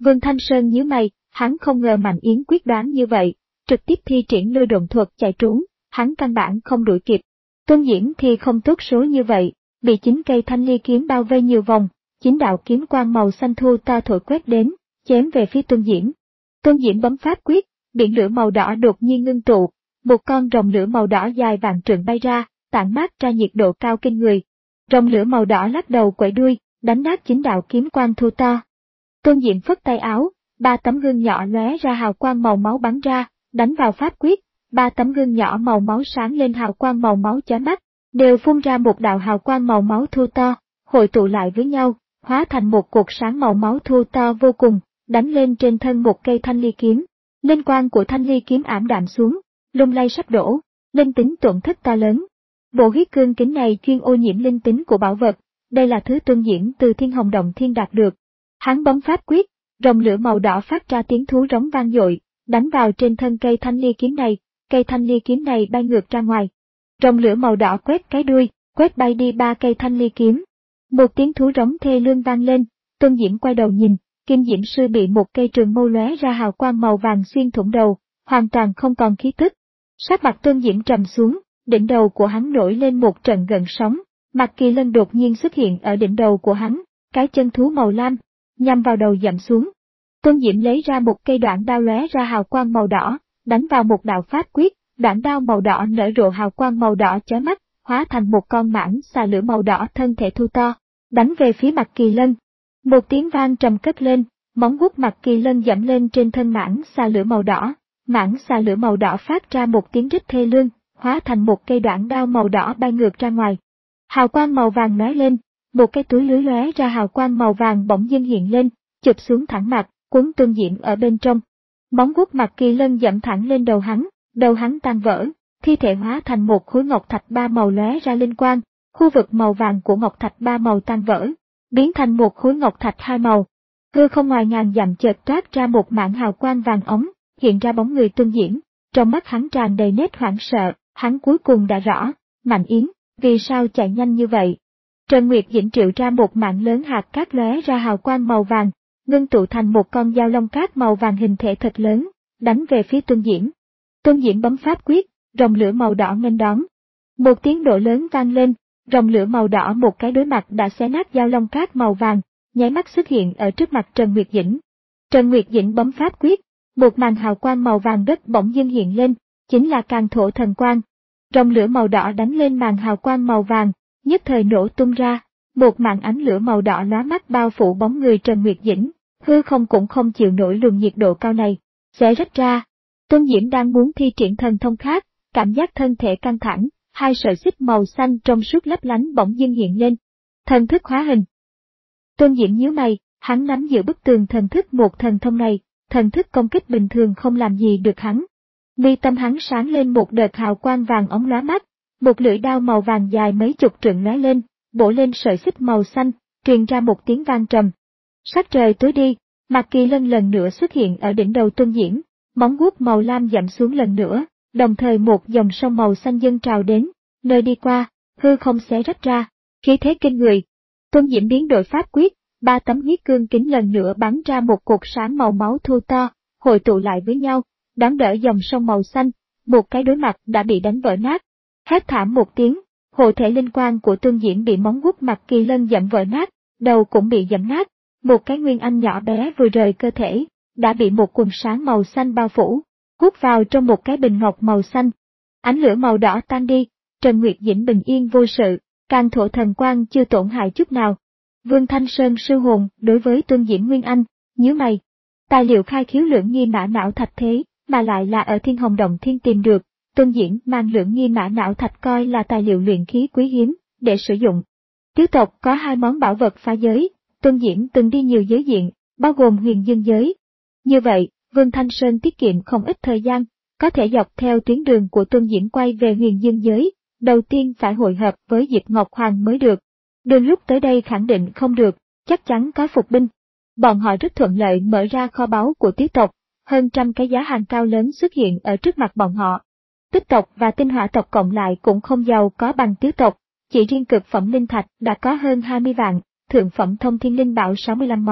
Vương Thanh Sơn nhíu mày, hắn không ngờ Mạnh Yến quyết đoán như vậy, trực tiếp thi triển lôi độn thuật chạy trốn, hắn căn bản không đuổi kịp. Tuân Diễm thì không tốt số như vậy, bị chín cây thanh ly kiếm bao vây nhiều vòng, chín đạo kiếm quang màu xanh thu to thổi quét đến, chém về phía Tuân Diễm. Tuân Diễm bấm pháp quyết, biển lửa màu đỏ đột nhiên ngưng tụ, một con rồng lửa màu đỏ dài vạn trượng bay ra, tản mát ra nhiệt độ cao kinh người. Rồng lửa màu đỏ lắc đầu quẩy đuôi, đánh nát chín đạo kiếm quang thu to. Tuân Diễm phất tay áo, ba tấm gương nhỏ lóe ra hào quang màu máu bắn ra, đánh vào pháp quyết, ba tấm gương nhỏ màu máu sáng lên hào quang màu máu chói mắt, đều phun ra một đạo hào quang màu máu thu to, hội tụ lại với nhau, hóa thành một cột sáng màu máu thu to vô cùng, đánh lên trên thân một cây thanh ly kiếm. Linh quang của thanh ly kiếm ảm đạm xuống, lung lay sắp đổ, linh tính tổn thất to lớn. Bộ huyết cương kính này chuyên ô nhiễm linh tính của bảo vật, đây là thứ Tuân Diễm từ Thiên Hồng Động Thiên đạt được. Hắn bấm pháp quyết, rồng lửa màu đỏ phát ra tiếng thú rống vang dội, đánh vào trên thân cây thanh ly kiếm này, cây thanh ly kiếm này bay ngược ra ngoài. Rồng lửa màu đỏ quét cái đuôi, quét bay đi ba cây thanh ly kiếm. Một tiếng thú rống thê lương vang lên, Tuân Diễm quay đầu nhìn, Kim Diễm Sư bị một cây trường mâu lóe ra hào quang màu vàng xuyên thủng đầu, hoàn toàn không còn khí tức. Sắc mặt Tuân Diễm trầm xuống, đỉnh đầu của hắn nổi lên một trận gợn sóng, Mạc Kỳ Lân đột nhiên xuất hiện ở đỉnh đầu của hắn, cái chân thú màu lam, nhằm vào đầu dặm xuống. Tuân Diễm lấy ra một cây đoạn đao lóe ra hào quang màu đỏ, đánh vào một đạo pháp quyết, đoạn đao màu đỏ nở rộ hào quang màu đỏ chói mắt, hóa thành một con mãng xà lửa màu đỏ thân thể thu to, đánh về phía Mạc Kỳ Lân. Một tiếng vang trầm cất lên, móng vuốt Mạc Kỳ Lân dẫm lên trên thân mãng xà lửa màu đỏ, mãng xà lửa màu đỏ phát ra một tiếng rít thê lương, hóa thành một cây đoạn đao màu đỏ bay ngược ra ngoài. Hào quang màu vàng lóe lên, một cái túi lưới lóe ra hào quang màu vàng bỗng dưng hiện lên, chụp xuống thẳng mặt, cuốn Tuân Diễm ở bên trong. Móng vuốt Mạc Kỳ Lân dẫm thẳng lên đầu hắn, đầu hắn tan vỡ, thi thể hóa thành một khối ngọc thạch ba màu lóe ra linh quang, khu vực màu vàng của ngọc thạch ba màu tan vỡ, biến thành một khối ngọc thạch hai màu. Hư không ngoài ngàn dặm chợt toát ra một mảng hào quang vàng ống, hiện ra bóng người Tuân Diễm, trong mắt hắn tràn đầy nét hoảng sợ, hắn cuối cùng đã rõ, Mạnh Yến, vì sao chạy nhanh như vậy. Trần Nguyệt Dĩnh triệu ra một mạng lớn hạt cát lóe ra hào quang màu vàng, ngưng tụ thành một con dao long cát màu vàng hình thể thật lớn, đánh về phía Tuân Diễm. Tuân Diễm bấm pháp quyết, rồng lửa màu đỏ nghênh đón. Một tiếng nổ lớn vang lên, rồng lửa màu đỏ một cái đối mặt đã xé nát dao long cát màu vàng, nháy mắt xuất hiện ở trước mặt Trần Nguyệt Dĩnh. Trần Nguyệt Dĩnh bấm pháp quyết, một màn hào quang màu vàng đất bỗng dưng hiện lên, chính là Càn Thổ Thần Quang. Rồng lửa màu đỏ đánh lên màn hào quang màu vàng, nhất thời nổ tung ra, một màn ánh lửa màu đỏ lóa mắt bao phủ bóng người Trần Nguyệt Dĩnh, hư không cũng không chịu nổi luồng nhiệt độ cao này, xé rách ra. Tuân Diễm đang muốn thi triển thần thông khác, cảm giác thân thể căng thẳng, hai sợi xích màu xanh trong suốt lấp lánh bỗng dưng hiện lên. Thần thức hóa hình. Tuân Diễm nhíu mày, hắn nắm giữ bức tường thần thức một thần thông này, thần thức công kích bình thường không làm gì được hắn. Mi tâm hắn sáng lên một đợt hào quang vàng óng lóa mắt, một lưỡi đao màu vàng dài mấy chục trượng lóe lên, bổ lên sợi xích màu xanh, truyền ra một tiếng vang trầm. Sắc trời tối đi, Mạc Kỳ Lân lần nữa xuất hiện ở đỉnh đầu Tuân Diễm, móng vuốt màu lam dặm xuống lần nữa, đồng thời một dòng sông màu xanh dâng trào đến, nơi đi qua, hư không xé rách ra, khí thế kinh người. Tuân Diễm biến đổi pháp quyết, ba tấm huyết cương kính lần nữa bắn ra một cột sáng màu máu thu to, hội tụ lại với nhau, đón đỡ dòng sông màu xanh, một cái đối mặt đã bị đánh vỡ nát. Hét thảm một tiếng, hộ thể linh quang của Tuân Diễm bị móng vuốt Mạc Kỳ Lân dẫm vỡ nát, đầu cũng bị dẫm nát, một cái nguyên anh nhỏ bé vừa rời cơ thể, đã bị một quần sáng màu xanh bao phủ, hút vào trong một cái bình ngọc màu xanh. Ánh lửa màu đỏ tan đi, Trần Nguyệt Dĩnh bình yên vô sự, Càn Thổ Thần Quang chưa tổn hại chút nào. Vương Thanh Sơn sư hồn đối với Tuân Diễm Nguyên Anh, nhíu mày. Tài liệu khai khiếu lưỡng nghi mã não thạch thế, mà lại là ở Thiên Hồng Động Thiên tìm được, Tuân Diễm mang lưỡng nghi mã não thạch coi là tài liệu luyện khí quý hiếm, để sử dụng. Tứ tộc có hai món bảo vật phá giới, Tuân Diễm từng đi nhiều giới diện, bao gồm huyền dương giới. Như vậy, Vương Thanh Sơn tiết kiệm không ít thời gian, có thể dọc theo tuyến đường của Tuân Diễm quay về huyền dương giới, đầu tiên phải hội hợp với Diệp Ngọc Hoàng mới được. Đường lúc tới đây khẳng định không được, chắc chắn có phục binh. Bọn họ rất thuận lợi mở ra kho báu của tứ tộc, hơn trăm cái giá hàng cao lớn xuất hiện ở trước mặt bọn họ. Tích tộc và tinh hỏa tộc cộng lại cũng không giàu có bằng tứ tộc, chỉ riêng cực phẩm linh thạch đã có hơn hai mươi vạn, thượng phẩm thông thiên linh bảo sáu mươi lăm món.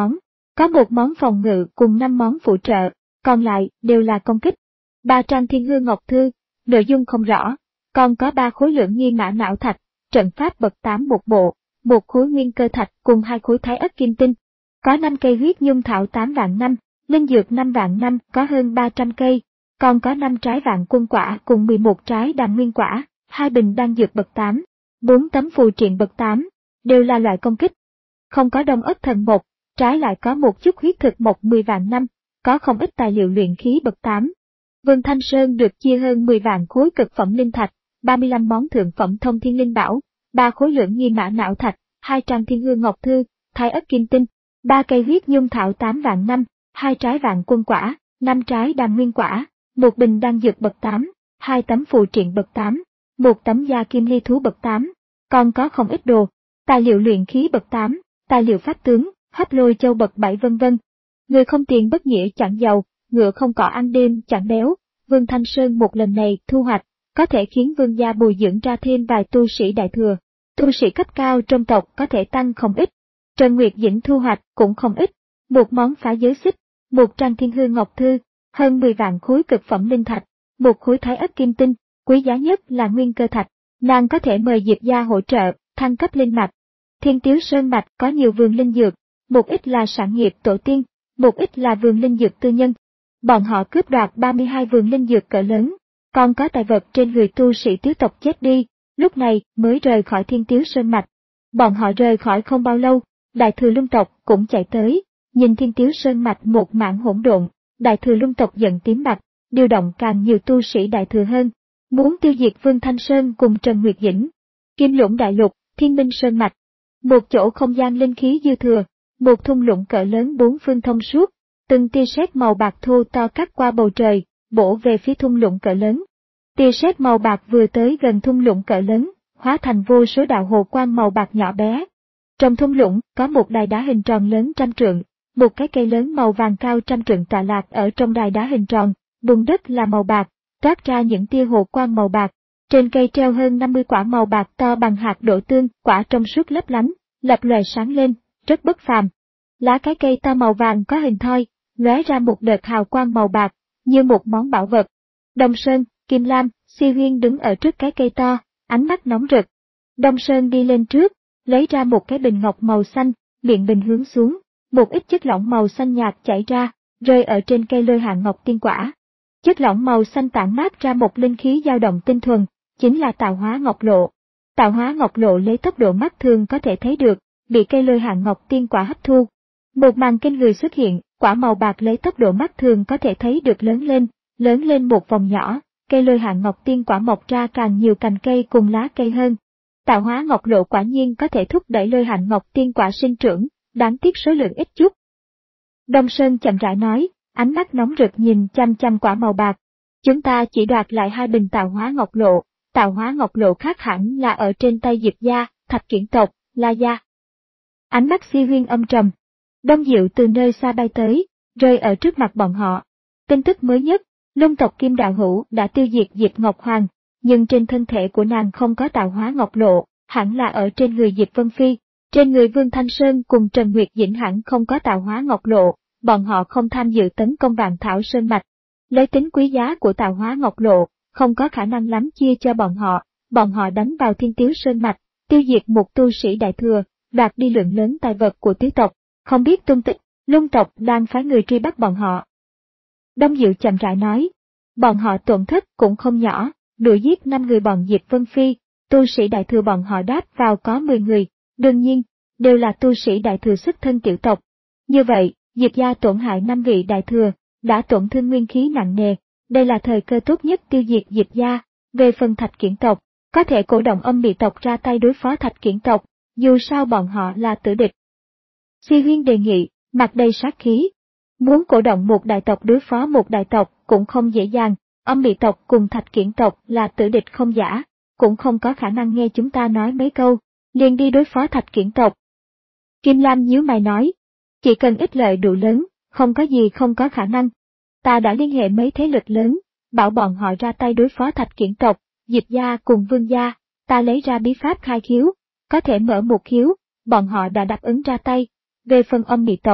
Có một món phòng ngự cùng năm món phụ trợ, còn lại đều là công kích. Ba trang thiên hương ngọc thư, nội dung không rõ, còn có ba khối lượng nghi mã não thạch, trận pháp bậc tám một bộ, một khối nguyên cơ thạch cùng hai khối thái ất kim tinh. Có năm cây huyết nhung thảo tám vạn năm, linh dược năm vạn năm có hơn ba trăm cây, còn có năm trái vạn quân quả cùng mười một trái đàm nguyên quả, hai bình đan dược bậc tám, bốn tấm phù triện bậc tám, đều là loại công kích. Không có đông ất thần mộc, trái lại có một chút huyết thực mộc mười vạn năm, có không ít tài liệu luyện khí bậc tám. Vân Thanh Sơn được chia hơn mười vạn khối cực phẩm linh thạch, ba mươi lăm món thượng phẩm thông thiên linh bảo, ba khối lượng nghi mã não thạch, hai trang thiên hương ngọc thư, thái ất kim tinh, ba cây huyết nhung thảo tám vạn năm, hai trái vạn quân quả, năm trái đàm nguyên quả, một bình đan dược bậc tám, hai tấm phù triện bậc tám, một tấm da kim ly thú bậc tám, còn có không ít đồ, tài liệu luyện khí bậc tám, tài liệu pháp tướng, hấp lôi châu bậc bảy vân vân. Người không tiền bất nghĩa chẳng giàu, ngựa không cỏ ăn đêm chẳng béo, Vương Thanh Sơn một lần này thu hoạch, có thể khiến vương gia bồi dưỡng ra thêm vài tu sĩ đại thừa, tu sĩ cấp cao trong tộc có thể tăng không ít. Trần Nguyệt Dĩnh thu hoạch cũng không ít, một món phá giới xích, một trang thiên hương ngọc thư, hơn mười vạn khối cực phẩm linh thạch, một khối thái ất kim tinh, quý giá nhất là nguyên cơ thạch, nàng có thể mời Diệp gia hỗ trợ, thăng cấp linh mạch. Thiên Tiếu Sơn mạch có nhiều vườn linh dược, một ít là sản nghiệp tổ tiên, một ít là vườn linh dược tư nhân. Bọn họ cướp đoạt ba mươi hai vườn linh dược cỡ lớn, còn có tài vật trên người tu sĩ tứ tộc chết đi, lúc này mới rời khỏi Thiên Tiếu Sơn mạch. Bọn họ rời khỏi không bao lâu, Đại Thừa Luân tộc cũng chạy tới, nhìn Thiên Tiếu Sơn mạch một mảng hỗn độn, Đại Thừa Luân tộc giận tím mặt, điều động càng nhiều tu sĩ Đại Thừa hơn, muốn tiêu diệt Vương Thanh Sơn cùng Trần Nguyệt Dĩnh. Kim Lũng Đại Lục, Thiên Minh Sơn mạch, một chỗ không gian linh khí dư thừa, một thung lũng cỡ lớn bốn phương thông suốt, từng tia sét màu bạc thô to cắt qua bầu trời, bổ về phía thung lũng cỡ lớn. Tia sét màu bạc vừa tới gần thung lũng cỡ lớn, hóa thành vô số đạo hồ quang màu bạc nhỏ bé. Trong thung lũng có một đài đá hình tròn lớn trăm trượng, một cái cây lớn màu vàng cao trăm trượng tọa lạc ở trong đài đá hình tròn, bùn đất là màu bạc, toát ra những tia hồ quang màu bạc. Trên cây treo hơn năm mươi quả màu bạc to bằng hạt đỗ tương, quả trong suốt lấp lánh, lập lòe sáng lên, rất bất phàm. Lá cái cây to màu vàng có hình thoi, lóe ra một đợt hào quang màu bạc, như một món bảo vật. Đông Sơn, Kim Lam, Si Huyên đứng ở trước cái cây to, ánh mắt nóng rực. Đông Sơn đi lên trước, lấy ra một cái bình ngọc màu xanh, miệng bình hướng xuống, một ít chất lỏng màu xanh nhạt chảy ra, rơi ở trên cây lôi hạng ngọc tiên quả. Chất lỏng màu xanh tản mát ra một linh khí dao động tinh thuần, chính là tạo hóa ngọc lộ. Tạo hóa ngọc lộ lấy tốc độ mắt thường có thể thấy được, bị cây lôi hạng ngọc tiên quả hấp thu. Một màn kinh người xuất hiện, quả màu bạc lấy tốc độ mắt thường có thể thấy được lớn lên, lớn lên một vòng nhỏ, cây lôi hạng ngọc tiên quả mọc ra càng nhiều cành cây cùng lá cây hơn. Tạo hóa ngọc lộ quả nhiên có thể thúc đẩy lôi hạng ngọc tiên quả sinh trưởng, đáng tiếc số lượng ít chút. Đông Sơn chậm rãi nói, ánh mắt nóng rực nhìn chăm chăm quả màu bạc. Chúng ta chỉ đoạt lại hai bình tạo hóa ngọc lộ, tạo hóa ngọc lộ khác hẳn là ở trên tay Diệp gia, Thạch Kiển tộc, La gia. Ánh mắt Si Huyên âm trầm. Đông Diệu từ nơi xa bay tới, rơi ở trước mặt bọn họ. Tin tức mới nhất, Luân tộc Kim Đạo Hữu đã tiêu diệt Diệp Ngọc Hoàng, nhưng trên thân thể của nàng không có tạo hóa ngọc lộ, hẳn là ở trên người Diệp Vân Phi, trên người Vương Thanh Sơn cùng Trần Nguyệt Dĩnh hẳn không có tạo hóa ngọc lộ, bọn họ không tham dự tấn công Vạn Thảo Sơn mạch. Lấy tính quý giá của tạo hóa ngọc lộ, không có khả năng lắm chia cho bọn họ, bọn họ đánh vào Thiên Tiếu Sơn mạch, tiêu diệt một tu sĩ đại thừa, đoạt đi lượng lớn tài vật của tứ tộc, không biết tung tích, Luân tộc đang phái người truy bắt bọn họ. Đông Diệu chậm rãi nói, bọn họ tổn thất cũng không nhỏ, đuổi giết năm người bọn Diệp Vân Phi, tu sĩ đại thừa bọn họ đáp vào có mười người, đương nhiên, đều là tu sĩ đại thừa xuất thân tiểu tộc. Như vậy, Diệp gia tổn hại năm vị đại thừa, đã tổn thương nguyên khí nặng nề, đây là thời cơ tốt nhất tiêu diệt Diệp gia. Về phần Thạch Kiển tộc, có thể cổ động âm bị tộc ra tay đối phó Thạch Kiển tộc, dù sao bọn họ là tử địch. Si Huyên đề nghị, mặt đầy sát khí. Muốn cổ động một đại tộc đối phó một đại tộc cũng không dễ dàng, âm bị tộc cùng Thạch Kiển tộc là tử địch không giả, cũng không có khả năng nghe chúng ta nói mấy câu, liền đi đối phó Thạch Kiển tộc. Kim Lam nhíu mày nói, chỉ cần ích lợi đủ lớn, không có gì không có khả năng. Ta đã liên hệ mấy thế lực lớn, bảo bọn họ ra tay đối phó Thạch Kiển tộc, Diệp gia cùng Vương gia, ta lấy ra bí pháp khai khiếu, có thể mở một khiếu, bọn họ đã đáp ứng ra tay. Về phần âm bị tộc,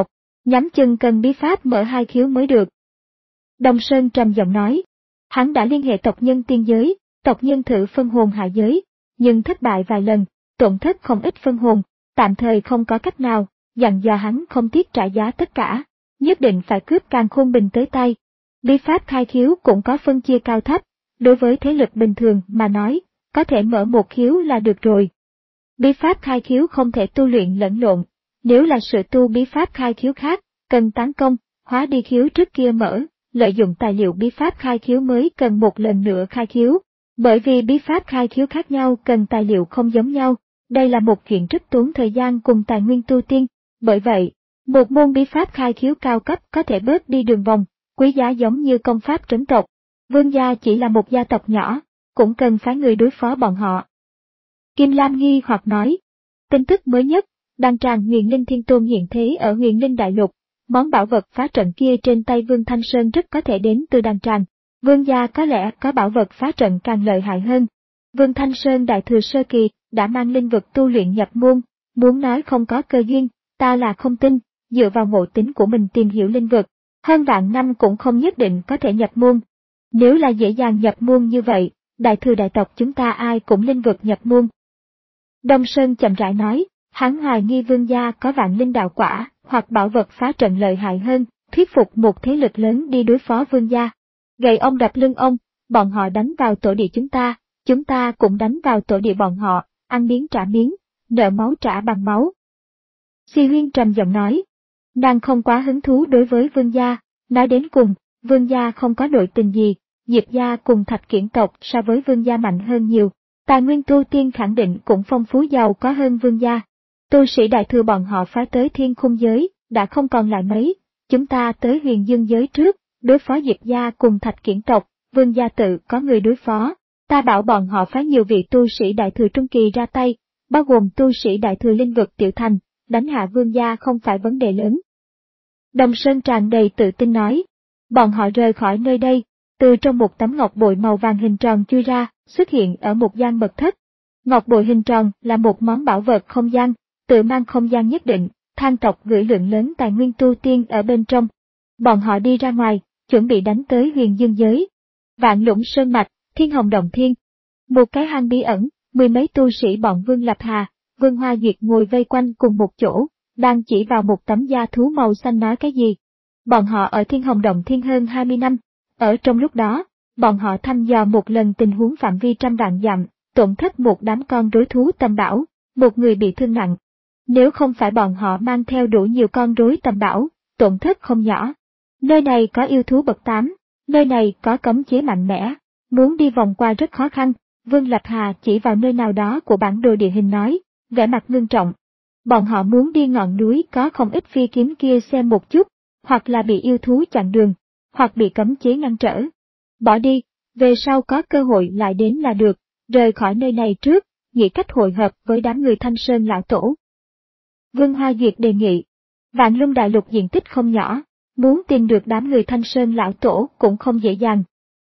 nhắm chân cần bí pháp mở hai khiếu mới được. Đồng Sơn trầm giọng nói, hắn đã liên hệ tộc nhân tiên giới, tộc nhân thử phân hồn hạ giới, nhưng thất bại vài lần, tổn thất không ít phân hồn, tạm thời không có cách nào, dặn dò hắn không tiếc trả giá tất cả, nhất định phải cướp càn khôn bình tới tay. Bí pháp khai khiếu cũng có phân chia cao thấp, đối với thế lực bình thường mà nói, có thể mở một khiếu là được rồi. Bí pháp khai khiếu không thể tu luyện lẫn lộn, nếu là sự tu bí pháp khai khiếu khác, cần tán công, hóa đi khiếu trước kia mở, lợi dụng tài liệu bí pháp khai khiếu mới cần một lần nữa khai khiếu, bởi vì bí pháp khai khiếu khác nhau cần tài liệu không giống nhau, đây là một chuyện rất tốn thời gian cùng tài nguyên tu tiên, bởi vậy, một môn bí pháp khai khiếu cao cấp có thể bớt đi đường vòng, quý giá giống như công pháp trấn tộc. Vương gia chỉ là một gia tộc nhỏ, cũng cần phái người đối phó bọn họ. Kim Lam nghi hoặc nói, tin tức mới nhất, đan tràng Huyền Linh Thiên Tôn hiện thế ở Huyền Linh Đại Lục, món bảo vật phá trận kia trên tay Vương Thanh Sơn rất có thể đến từ đan tràng, Vương gia có lẽ có bảo vật phá trận càng lợi hại hơn. Vương Thanh Sơn đại thừa sơ kỳ, đã mang linh vực tu luyện nhập môn, muốn nói không có cơ duyên, ta là không tin, dựa vào ngộ tính của mình tìm hiểu linh vực, hơn vạn năm cũng không nhất định có thể nhập môn. Nếu là dễ dàng nhập môn như vậy, đại thừa đại tộc chúng ta ai cũng linh vực nhập môn. Đông Sơn chậm rãi nói, hắn hoài nghi Vương gia có vạn linh đạo quả, hoặc bảo vật phá trận lợi hại hơn, thuyết phục một thế lực lớn đi đối phó Vương gia. Gậy ông đập lưng ông, bọn họ đánh vào tổ địa chúng ta, chúng ta cũng đánh vào tổ địa bọn họ, ăn miếng trả miếng, nợ máu trả bằng máu. Si Huyên trầm giọng nói, nàng không quá hứng thú đối với Vương gia, nói đến cùng, Vương gia không có nội tình gì, Diệp gia cùng Thạch Kiển tộc so với Vương gia mạnh hơn nhiều, tài nguyên tu tiên khẳng định cũng phong phú giàu có hơn Vương gia. Tu sĩ đại thừa bọn họ phá tới thiên khung giới, đã không còn lại mấy, chúng ta tới huyền dương giới trước, đối phó Diệp gia cùng Thạch Kiển tộc, Vương gia tự có người đối phó, ta bảo bọn họ phái nhiều vị tu sĩ đại thừa trung kỳ ra tay, bao gồm tu sĩ đại thừa linh vực tiểu thành, đánh hạ Vương gia không phải vấn đề lớn. Đồng Sơn tràn đầy tự tin nói, bọn họ rời khỏi nơi đây, từ trong một tấm ngọc bội màu vàng hình tròn chui ra, xuất hiện ở một gian mật thất. Ngọc bội hình tròn là một món bảo vật không gian, tự mang không gian nhất định, Than tộc gửi lượng lớn tài nguyên tu tiên ở bên trong. Bọn họ đi ra ngoài, chuẩn bị đánh tới huyền dương giới. Vạn Lũng Sơn Mạch, Thiên Hồng Động Thiên. Một cái hang bí ẩn, mười mấy tu sĩ bọn Vương Lập Hà, Vương Hoa Duyệt ngồi vây quanh cùng một chỗ, đang chỉ vào một tấm da thú màu xanh nói cái gì. Bọn họ ở Thiên Hồng Động Thiên hơn hai mươi năm, ở trong lúc đó, bọn họ thăm dò một lần tình huống phạm vi trăm vạn dặm, tổn thất một đám con rối thú tầm bảo, một người bị thương nặng. Nếu không phải bọn họ mang theo đủ nhiều con rối tầm bảo, tổn thất không nhỏ. Nơi này có yêu thú bậc tám, nơi này có cấm chế mạnh mẽ, muốn đi vòng qua rất khó khăn. Vương Lập Hà chỉ vào nơi nào đó của bản đồ địa hình nói, vẻ mặt ngưng trọng. Bọn họ muốn đi ngọn núi có không ít phi kiếm kia xem một chút, hoặc là bị yêu thú chặn đường, hoặc bị cấm chế ngăn trở. Bỏ đi, về sau có cơ hội lại đến là được, rời khỏi nơi này trước, nghĩ cách hội hợp với đám người Thanh Sơn lão tổ. Vương Hoa Duyệt đề nghị, Vạn Luân Đại Lục diện tích không nhỏ, muốn tìm được đám người Thanh Sơn lão tổ cũng không dễ dàng.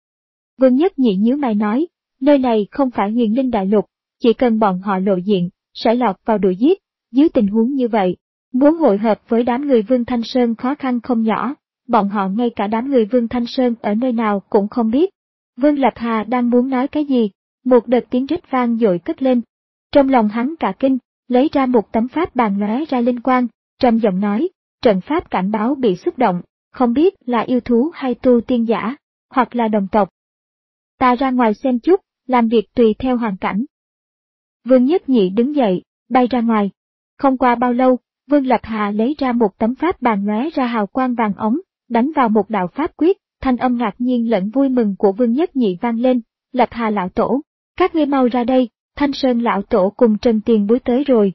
Vương Nhất Nhị nhíu mày nói, nơi này không phải Huyền Linh Đại Lục, chỉ cần bọn họ lộ diện, sẽ lọt vào đuổi giết, dưới tình huống như vậy, muốn hội hợp với đám người Vương Thanh Sơn khó khăn không nhỏ, bọn họ ngay cả đám người Vương Thanh Sơn ở nơi nào cũng không biết. Vương Lập Hà đang muốn nói cái gì, một đợt tiếng rít vang dội cất lên. Trong lòng hắn cả kinh, lấy ra một tấm pháp bàn lóe ra linh quang, trầm giọng nói, trận pháp cảnh báo bị xúc động, không biết là yêu thú hay tu tiên giả, hoặc là đồng tộc. Ta ra ngoài xem chút, làm việc tùy theo hoàn cảnh. Vương Nhất Nhị đứng dậy, bay ra ngoài. Không qua bao lâu, Vương Lập Hà lấy ra một tấm pháp bàn lóe ra hào quang vàng ống, đánh vào một đạo pháp quyết, thanh âm ngạc nhiên lẫn vui mừng của Vương Nhất Nhị vang lên, Lập Hà lão tổ, các ngươi mau ra đây, Thanh Sơn lão tổ cùng Trần Tiền Bối tới rồi.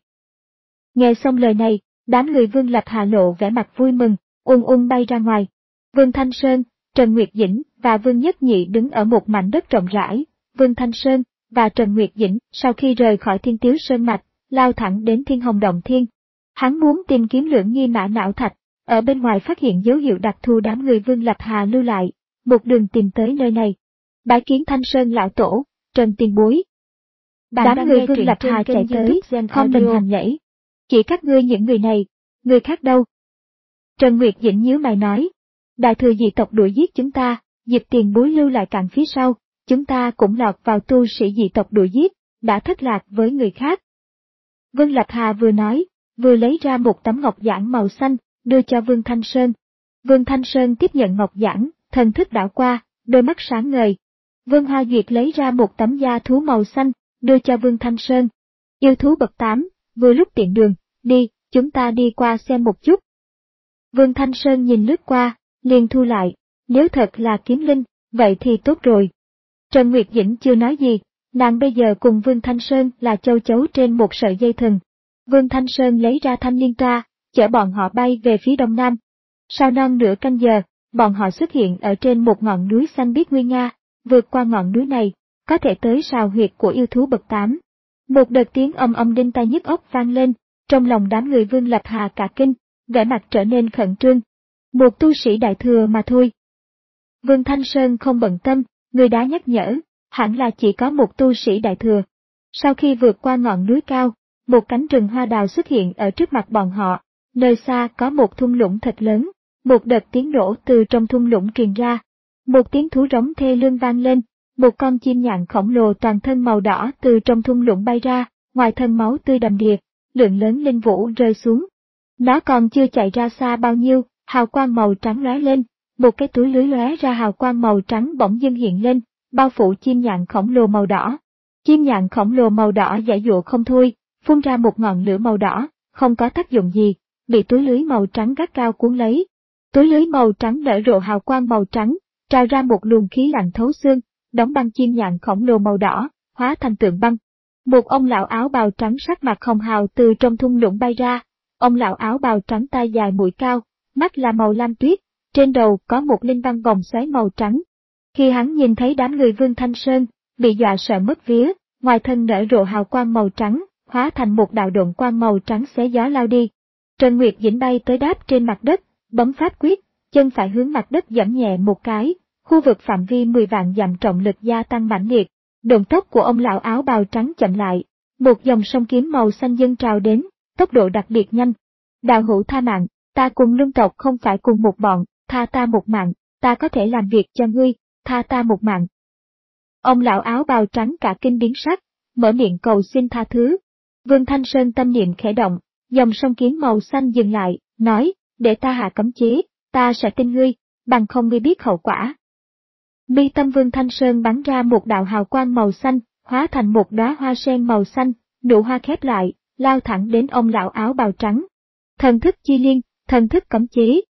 Nghe xong lời này, đám người Vương Lập Hà lộ vẻ mặt vui mừng, ung ung bay ra ngoài. Vương Thanh Sơn, Trần Nguyệt Dĩnh và Vương Nhất Nhị đứng ở một mảnh đất rộng rãi. Vương Thanh Sơn và Trần Nguyệt Dĩnh sau khi rời khỏi Thiên Tiếu Sơn Mạch, lao thẳng đến Thiên Hồng Động Thiên. Hắn muốn tìm kiếm Lưỡng Nghi Mã Não Thạch, ở bên ngoài phát hiện dấu hiệu đặc thù đám người Vương Lập Hà lưu lại, một đường tìm tới nơi này. Bái kiến Thanh Sơn lão tổ, Trần Tiền Bối. Đám người Vương Lập Hà chạy tới, không mình hành lễ. Chỉ các ngươi những người này, người khác đâu? Trần Nguyệt Dĩnh nhíu mày nói, đại thừa dị tộc đuổi giết chúng ta, Diệp Tiền Bối lưu lại cạn phía sau, chúng ta cũng lọt vào tu sĩ dị tộc đuổi giết, đã thất lạc với người khác. Vương Lập Hà vừa nói, vừa lấy ra một tấm ngọc giản màu xanh, đưa cho Vương Thanh Sơn. Vương Thanh Sơn tiếp nhận ngọc giản, thần thức đảo qua, đôi mắt sáng ngời. Vương Hoa Duyệt lấy ra một tấm da thú màu xanh, đưa cho Vương Thanh Sơn. Yêu thú bậc tám, vừa lúc tiện đường, đi, chúng ta đi qua xem một chút. Vương Thanh Sơn nhìn lướt qua, liền thu lại, nếu thật là kiếm linh, vậy thì tốt rồi. Trần Nguyệt Dĩnh chưa nói gì, nàng bây giờ cùng Vương Thanh Sơn là châu chấu trên một sợi dây thừng. Vương Thanh Sơn lấy ra thanh liên tra, chở bọn họ bay về phía đông nam. Sau non nửa canh giờ, bọn họ xuất hiện ở trên một ngọn núi xanh biếc nguy nga, vượt qua ngọn núi này, có thể tới sào huyệt của yêu thú bậc tám. Một đợt tiếng ầm ầm đinh tai nhức óc vang lên, trong lòng đám người Vương Lập Hà cả kinh, vẻ mặt trở nên khẩn trương. Một tu sĩ đại thừa mà thôi. Vương Thanh Sơn không bận tâm, người đã nhắc nhở, hẳn là chỉ có một tu sĩ đại thừa. Sau khi vượt qua ngọn núi cao, một cánh rừng hoa đào xuất hiện ở trước mặt bọn họ, nơi xa có một thung lũng thật lớn, một đợt tiếng nổ từ trong thung lũng truyền ra. Một tiếng thú rống thê lương vang lên, một con chim nhạn khổng lồ toàn thân màu đỏ từ trong thung lũng bay ra, ngoài thân máu tươi đầm đìa, lượng lớn linh vũ rơi xuống. Nó còn chưa chạy ra xa bao nhiêu, hào quang màu trắng lóe lên, một cái túi lưới lóe ra hào quang màu trắng bỗng dưng hiện lên, bao phủ chim nhạn khổng lồ màu đỏ. Chim nhạn khổng lồ màu đỏ giãy giụa không thôi, phun ra một ngọn lửa màu đỏ, không có tác dụng gì, bị túi lưới màu trắng gắt cao cuốn lấy. Túi lưới màu trắng nở rộ hào quang màu trắng, trào ra một luồng khí lạnh thấu xương, đóng băng chim nhạn khổng lồ màu đỏ, hóa thành tượng băng. Một ông lão áo bào trắng sắc mặt hồng hào từ trong thung lũng bay ra. Ông lão áo bào trắng tai dài mũi cao, mắt là màu lam tuyết, trên đầu có một linh văn vòng xoáy màu trắng. Khi hắn nhìn thấy đám người Vương Thanh Sơn, bị dọa sợ mất vía, ngoài thân nở rộ hào quang màu trắng, hóa thành một đạo độn quang màu trắng xé gió lao đi. Trần Nguyệt Dĩnh bay tới đáp trên mặt đất, bấm pháp quyết, chân phải hướng mặt đất giẫm nhẹ một cái, khu vực phạm vi mười vạn dặm trọng lực gia tăng mãnh liệt. Độn tốc của ông lão áo bào trắng chậm lại, một dòng sông kiếm màu xanh dâng trào đến, tốc độ đặc biệt nhanh. Đạo hữu tha mạng, ta cùng lương tộc không phải cùng một bọn, tha ta một mạng, ta có thể làm việc cho ngươi, tha ta một mạng. Ông lão áo bào trắng cả kinh biến sắc, mở miệng cầu xin tha thứ. Vương Thanh Sơn tâm niệm khẽ động, dòng sông kiếm màu xanh dừng lại, nói, để ta hạ cấm chế, ta sẽ tin ngươi, bằng không ngươi biết hậu quả. Mi tâm Vương Thanh Sơn bắn ra một đạo hào quang màu xanh, hóa thành một đóa hoa sen màu xanh, nụ hoa khép lại, lao thẳng đến ông lão áo bào trắng. Thần thức chi liên, thần thức cấm chế.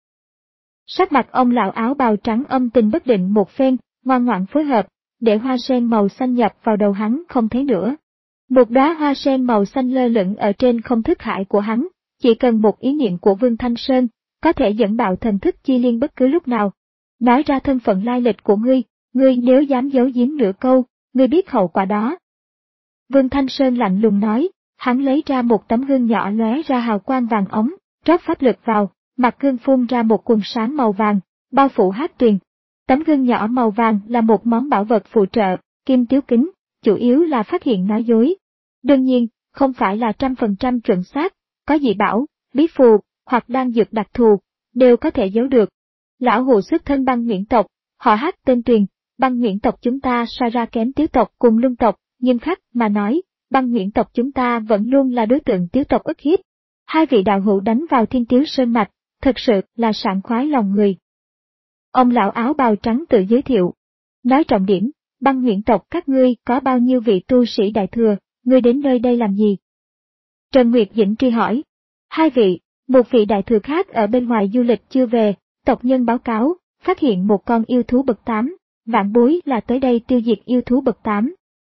Sắc mặt ông lão áo bào trắng âm tình bất định một phen, ngoan ngoãn phối hợp, để hoa sen màu xanh nhập vào đầu hắn không thấy nữa. Một đóa hoa sen màu xanh lơ lửng ở trên không thức hải của hắn, chỉ cần một ý niệm của Vương Thanh Sơn, có thể dẫn bạo thần thức chi liên bất cứ lúc nào. Nói ra thân phận lai lịch của ngươi, ngươi nếu dám giấu giếm nửa câu, ngươi biết hậu quả đó. Vương Thanh Sơn lạnh lùng nói, hắn lấy ra một tấm gương nhỏ lóe ra hào quang vàng ống, rót pháp lực vào, mặt gương phun ra một quần sáng màu vàng, bao phủ Hát Tuyền. Tấm gương nhỏ màu vàng là một món bảo vật phụ trợ, kim tiếu kính, chủ yếu là phát hiện nói dối. Đương nhiên, không phải là trăm phần trăm chuẩn xác, có dị bảo, bí phù, hoặc đan dược đặc thù, đều có thể giấu được. Lão hù xuất thân băng Nguyễn tộc, họ Hát tên Tuyền, băng Nguyễn tộc chúng ta so ra kém Tiếu tộc cùng Lương tộc, nghiêm khắc mà nói, băng Nguyễn tộc chúng ta vẫn luôn là đối tượng Tiếu tộc ức hiếp. Hai vị đạo hữu đánh vào Thiên Tiếu Sơn mạch, thực sự là sảng khoái lòng người. Ông lão áo bào trắng tự giới thiệu. Nói trọng điểm, băng Nguyễn tộc các ngươi có bao nhiêu vị tu sĩ đại thừa, ngươi đến nơi đây làm gì? Trần Nguyệt Dĩnh truy hỏi. Hai vị, một vị đại thừa khác ở bên ngoài du lịch chưa về, tộc nhân báo cáo, phát hiện một con yêu thú bậc tám, vạn bối là tới đây tiêu diệt yêu thú bậc tám.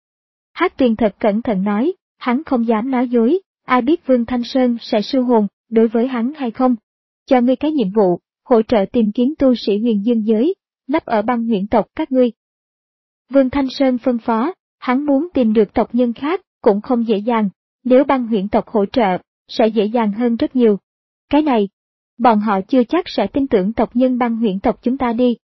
Hát Tuyền thật cẩn thận nói, hắn không dám nói dối, ai biết Vương Thanh Sơn sẽ siêu hồn đối với hắn hay không. Cho ngươi cái nhiệm vụ, hỗ trợ tìm kiếm tu sĩ huyền dương giới, nấp ở băng Nguyễn tộc các ngươi. Vương Thanh Sơn phân phó, hắn muốn tìm được tộc nhân khác, cũng không dễ dàng, nếu băng Nguyễn tộc hỗ trợ, sẽ dễ dàng hơn rất nhiều. Cái này, bọn họ chưa chắc sẽ tin tưởng tộc nhân băng Nguyễn tộc chúng ta đi.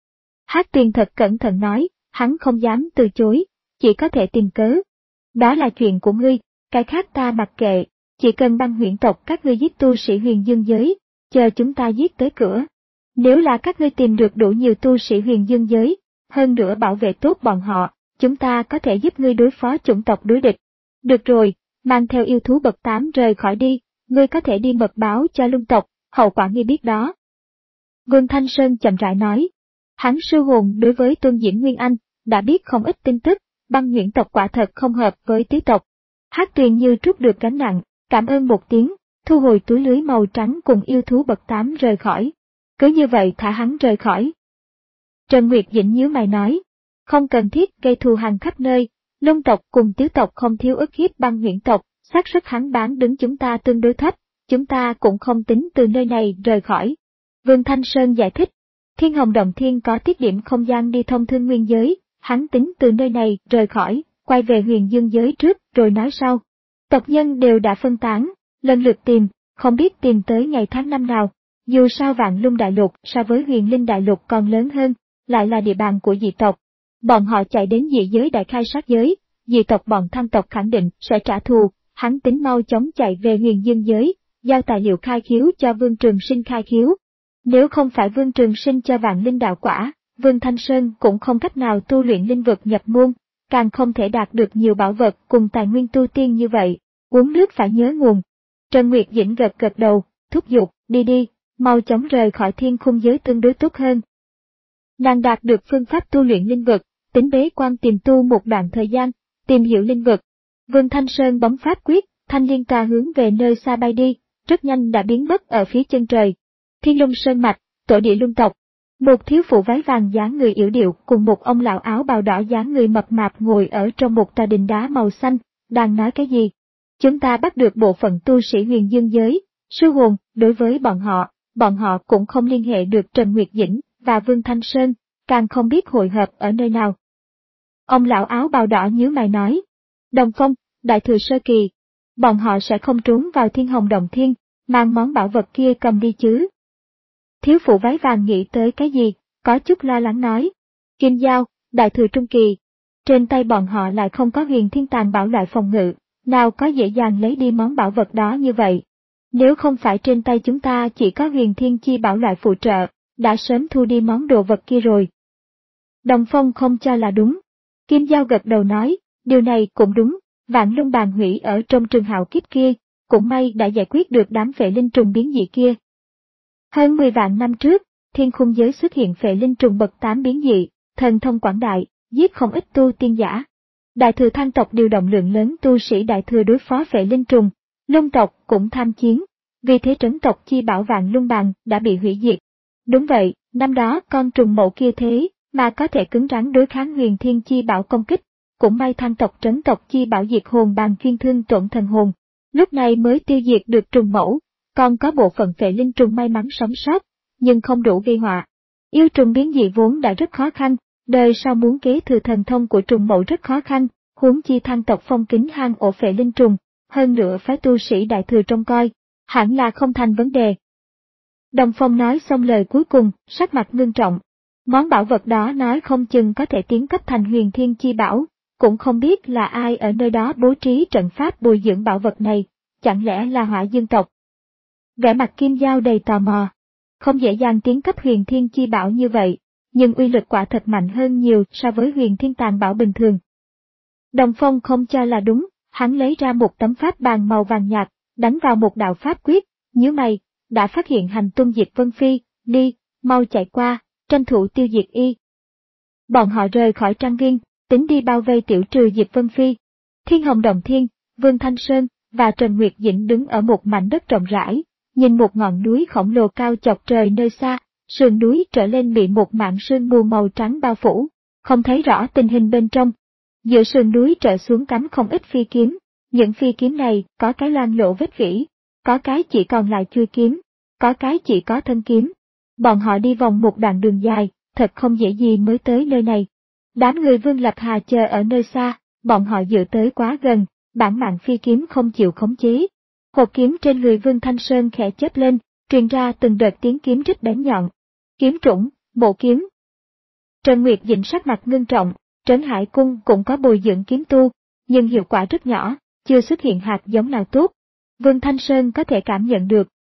Hát Tuyền thật cẩn thận nói, hắn không dám từ chối, chỉ có thể tìm cớ. Đó là chuyện của ngươi, cái khác ta mặc kệ, chỉ cần băng Nguyễn tộc các ngươi giết tu sĩ huyền dương giới, chờ chúng ta giết tới cửa. Nếu là các ngươi tìm được đủ nhiều tu sĩ huyền dương giới, hơn nữa bảo vệ tốt bọn họ, chúng ta có thể giúp ngươi đối phó chủng tộc đối địch. Được rồi, mang theo yêu thú bậc tám rời khỏi đi, ngươi có thể đi mật báo cho lung tộc, hậu quả ngươi biết đó. Vương Thanh Sơn chậm rãi nói. Hắn sư hồn đối với Tuân Diễn Nguyên Anh, đã biết không ít tin tức, băng nhuyễn tộc quả thật không hợp với tứ tộc. Hắc Tuyền như trút được gánh nặng, cảm ơn một tiếng, thu hồi túi lưới màu trắng cùng yêu thú bậc tám rời khỏi. Cứ như vậy thả hắn rời khỏi. Trần Nguyệt Dĩnh nhíu mày nói, không cần thiết gây thù hằn khắp nơi, lung tộc cùng tứ tộc không thiếu ức hiếp băng nhuyễn tộc, xác suất hắn bán đứng chúng ta tương đối thấp, chúng ta cũng không tính từ nơi này rời khỏi. Vương Thanh Sơn giải thích, Thiên Hồng Động Thiên có tiết điểm không gian đi thông thương nguyên giới, hắn tính từ nơi này rời khỏi, quay về huyền dương giới trước rồi nói sau. Tộc nhân đều đã phân tán, lần lượt tìm, không biết tìm tới ngày tháng năm nào. Dù sao Vạn Lung Đại Lục so với Huyền Linh Đại Lục còn lớn hơn, lại là địa bàn của dị tộc. Bọn họ chạy đến dị giới đại khai sát giới, dị tộc bọn Thăng tộc khẳng định sẽ trả thù, hắn tính mau chóng chạy về huyền dương giới, giao tài liệu khai khiếu cho Vương Trường Sinh khai khiếu. Nếu không phải Vương Trường Sinh cho Vạn Linh Đạo Quả, Vương Thanh Sơn cũng không cách nào tu luyện linh vực nhập môn, càng không thể đạt được nhiều bảo vật cùng tài nguyên tu tiên như vậy, uống nước phải nhớ nguồn. Trần Nguyệt Dĩnh gật gật đầu, thúc giục, đi đi, mau chóng rời khỏi thiên khung giới tương đối tốt hơn. Nàng đạt được phương pháp tu luyện linh vực, tính bế quan tìm tu một đoạn thời gian, tìm hiểu linh vực. Vương Thanh Sơn bấm pháp quyết, thanh liên ca hướng về nơi xa bay đi, rất nhanh đã biến mất ở phía chân trời. Thiên Lung Sơn Mạch, tổ địa lung tộc. Một thiếu phụ váy vàng dáng người yểu điệu cùng một ông lão áo bào đỏ dáng người mập mạp ngồi ở trong một tòa đình đá màu xanh, đang nói cái gì? Chúng ta bắt được bộ phận tu sĩ huyền dương giới, sư hồn, đối với bọn họ, bọn họ cũng không liên hệ được Trần Nguyệt Dĩnh và Vương Thanh Sơn, càng không biết hội hợp ở nơi nào. Ông lão áo bào đỏ nhíu mày nói, Đồng Phong, Đại Thừa Sơ Kỳ, bọn họ sẽ không trốn vào Thiên Hồng Động Thiên, mang món bảo vật kia cầm đi chứ. Thiếu phụ váy vàng nghĩ tới cái gì, có chút lo lắng nói, Kim Giao, Đại Thừa Trung Kỳ, trên tay bọn họ lại không có huyền thiên tàn bảo loại phòng ngự, nào có dễ dàng lấy đi món bảo vật đó như vậy. Nếu không phải trên tay chúng ta chỉ có huyền thiên chi bảo loại phụ trợ, đã sớm thu đi món đồ vật kia rồi. Đồng Phong không cho là đúng. Kim Giao gật đầu nói, điều này cũng đúng, Vạn Lung bàn hủy ở trong trường hạo kiếp kia, cũng may đã giải quyết được đám phệ linh trùng biến dị kia. Hơn mười vạn năm trước, thiên khung giới xuất hiện phệ linh trùng bậc tám biến dị, thần thông quảng đại, giết không ít tu tiên giả. Đại thừa Thăng tộc điều động lượng lớn tu sĩ đại thừa đối phó phệ linh trùng, Lung tộc cũng tham chiến, vì thế trấn tộc chi bảo Vạn Lung bàn đã bị hủy diệt. Đúng vậy, năm đó con trùng mẫu kia thế mà có thể cứng rắn đối kháng huyền thiên chi bảo công kích, cũng may Thăng tộc trấn tộc chi bảo diệt hồn bàn chuyên thương tổn thần hồn, lúc này mới tiêu diệt được trùng mẫu, còn có bộ phận phệ linh trùng may mắn sống sót, nhưng không đủ gây họa. Yêu trùng biến dị vốn đã rất khó khăn, đời sau muốn kế thừa thần thông của trùng mẫu rất khó khăn, huống chi Thăng tộc phong kín hang ổ phệ linh trùng, hơn nữa phái tu sĩ đại thừa trông coi, hẳn là không thành vấn đề. Đồng Phong nói xong lời cuối cùng, sắc mặt ngưng trọng. Món bảo vật đó nói không chừng có thể tiến cấp thành huyền thiên chi bảo, cũng không biết là ai ở nơi đó bố trí trận pháp bồi dưỡng bảo vật này, chẳng lẽ là Hỏa Dương tộc. Vẻ mặt Kim Giao đầy tò mò. Không dễ dàng tiến cấp huyền thiên chi bảo như vậy, nhưng uy lực quả thật mạnh hơn nhiều so với huyền thiên tàn bảo bình thường. Đồng Phong không cho là đúng, hắn lấy ra một tấm pháp bàn màu vàng nhạt, đánh vào một đạo pháp quyết, nhíu mày, đã phát hiện hành tung Diệp Vân Phi, đi, mau chạy qua, tranh thủ tiêu diệt y. Bọn họ rời khỏi Trăng Viên, tính đi bao vây tiểu trừ Diệp Vân Phi. Thiên Hồng Động Thiên, Vương Thanh Sơn và Trần Nguyệt Dĩnh đứng ở một mảnh đất rộng rãi, nhìn một ngọn núi khổng lồ cao chọc trời nơi xa, sườn núi trở lên bị một mảng sương mù màu trắng bao phủ, không thấy rõ tình hình bên trong. Giữa sườn núi trở xuống cắm không ít phi kiếm, những phi kiếm này có cái loang lỗ vết gỉ, có cái chỉ còn lại chui kiếm, có cái chỉ có thân kiếm. Bọn họ đi vòng một đoạn đường dài, thật không dễ gì mới tới nơi này. Đám người Vương Lập Hà chờ ở nơi xa, bọn họ dự tới quá gần, bản mạng phi kiếm không chịu khống chế. Hộp kiếm trên người Vương Thanh Sơn khẽ chớp lên, truyền ra từng đợt tiếng kiếm rít bén nhọn. Kiếm trũng, bộ kiếm. Trần Nguyệt Dĩnh sắc mặt ngưng trọng, Trấn Hải Cung cũng có bồi dưỡng kiếm tu, nhưng hiệu quả rất nhỏ, chưa xuất hiện hạt giống nào tốt. Vương Thanh Sơn có thể cảm nhận được,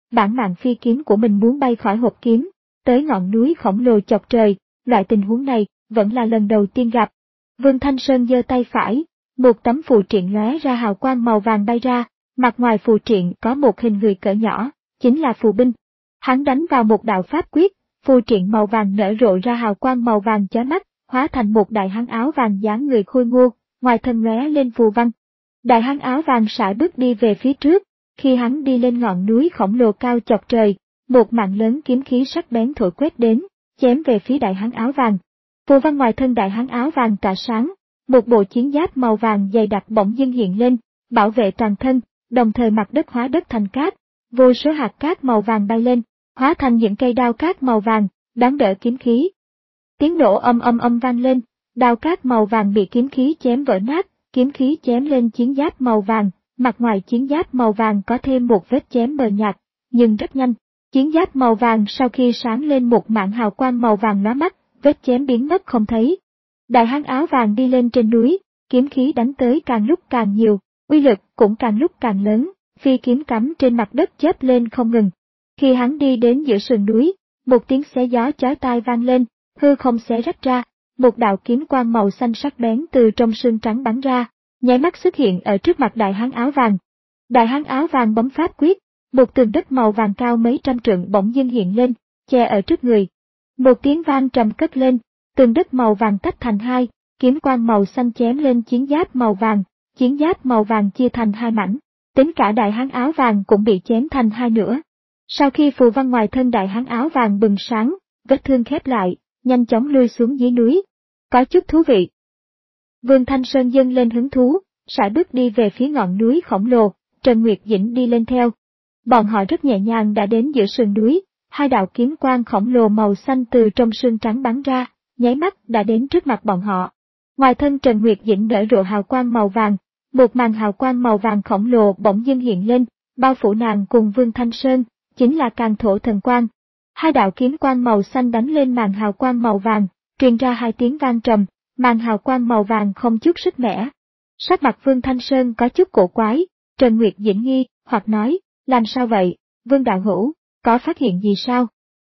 bản mạng phi kiếm của mình muốn bay khỏi hộp kiếm, tới ngọn núi khổng lồ chọc trời, loại tình huống này vẫn là lần đầu tiên gặp. Vương Thanh Sơn giơ tay phải, một tấm phù triện lóe ra hào quang màu vàng bay ra, mặt ngoài phù triện có một hình người cỡ nhỏ, chính là phù binh. Hắn đánh vào một đạo pháp quyết, phù triện màu vàng nở rộ ra hào quang màu vàng chói mắt, hóa thành một đại hán áo vàng dáng người khôi ngô, ngoài thân lóe lên phù văn. Đại hán áo vàng sải bước đi về phía trước, khi hắn đi lên ngọn núi khổng lồ cao chọc trời, một mạng lớn kiếm khí sắc bén thổi quét đến, chém về phía đại hán áo vàng. Phù văn ngoài thân đại hán áo vàng tỏa sáng, một bộ chiến giáp màu vàng dày đặc bỗng dưng hiện lên, bảo vệ toàn thân, đồng thời mặt đất hóa đất thành cát, vô số hạt cát màu vàng bay lên, hóa thành những cây đao cát màu vàng, đón đỡ kiếm khí. Tiếng nổ âm âm âm vang lên, đao cát màu vàng bị kiếm khí chém vỡ nát, kiếm khí chém lên chiến giáp màu vàng, mặt ngoài chiến giáp màu vàng có thêm một vết chém mờ nhạt, nhưng rất nhanh, chiến giáp màu vàng sau khi sáng lên một mảng hào quang màu vàng lóa mắt, vết chém biến mất không thấy. Đại hán áo vàng đi lên trên núi, kiếm khí đánh tới càng lúc càng nhiều, uy lực cũng càng lúc càng lớn, phi kiếm cắm trên mặt đất chớp lên không ngừng. Khi hắn đi đến giữa sườn núi, một tiếng xé gió chói tai vang lên, hư không xé rách ra, một đạo kiếm quang màu xanh sắc bén từ trong xương trắng bắn ra, nháy mắt xuất hiện ở trước mặt đại hán áo vàng. Đại hán áo vàng bấm pháp quyết, một tường đất màu vàng cao mấy trăm trượng bỗng dưng hiện lên, che ở trước người. Một tiếng vang trầm cất lên, tường đất màu vàng tách thành hai, kiếm quang màu xanh chém lên chiến giáp màu vàng, chiến giáp màu vàng chia thành hai mảnh, tính cả đại hán áo vàng cũng bị chém thành hai nửa. Sau khi phù văn ngoài thân đại hán áo vàng bừng sáng, vết thương khép lại, nhanh chóng lui xuống dưới núi. Có chút thú vị. Vương Thanh Sơn dâng lên hứng thú, sải bước đi về phía ngọn núi khổng lồ, Trần Nguyệt Dĩnh đi lên theo. Bọn họ rất nhẹ nhàng đã đến giữa sườn núi, hai đạo kiếm quang khổng lồ màu xanh từ trong sương trắng bắn ra, nháy mắt đã đến trước mặt bọn họ. Ngoài thân Trần Nguyệt Dĩnh nở rộ hào quang màu vàng, một màn hào quang màu vàng khổng lồ bỗng dưng hiện lên, bao phủ nàng cùng Vương Thanh Sơn, chính là Càn Thổ Thần Quang. Hai đạo kiếm quang màu xanh đánh lên màn hào quang màu vàng, truyền ra hai tiếng vang trầm, màn hào quang màu vàng không chút sức mẻ. Sắc mặt Vương Thanh Sơn có chút cổ quái, Trần Nguyệt Dĩnh nghi, hoặc nói, làm sao vậy, Vương đạo hữu, có phát hiện gì sao?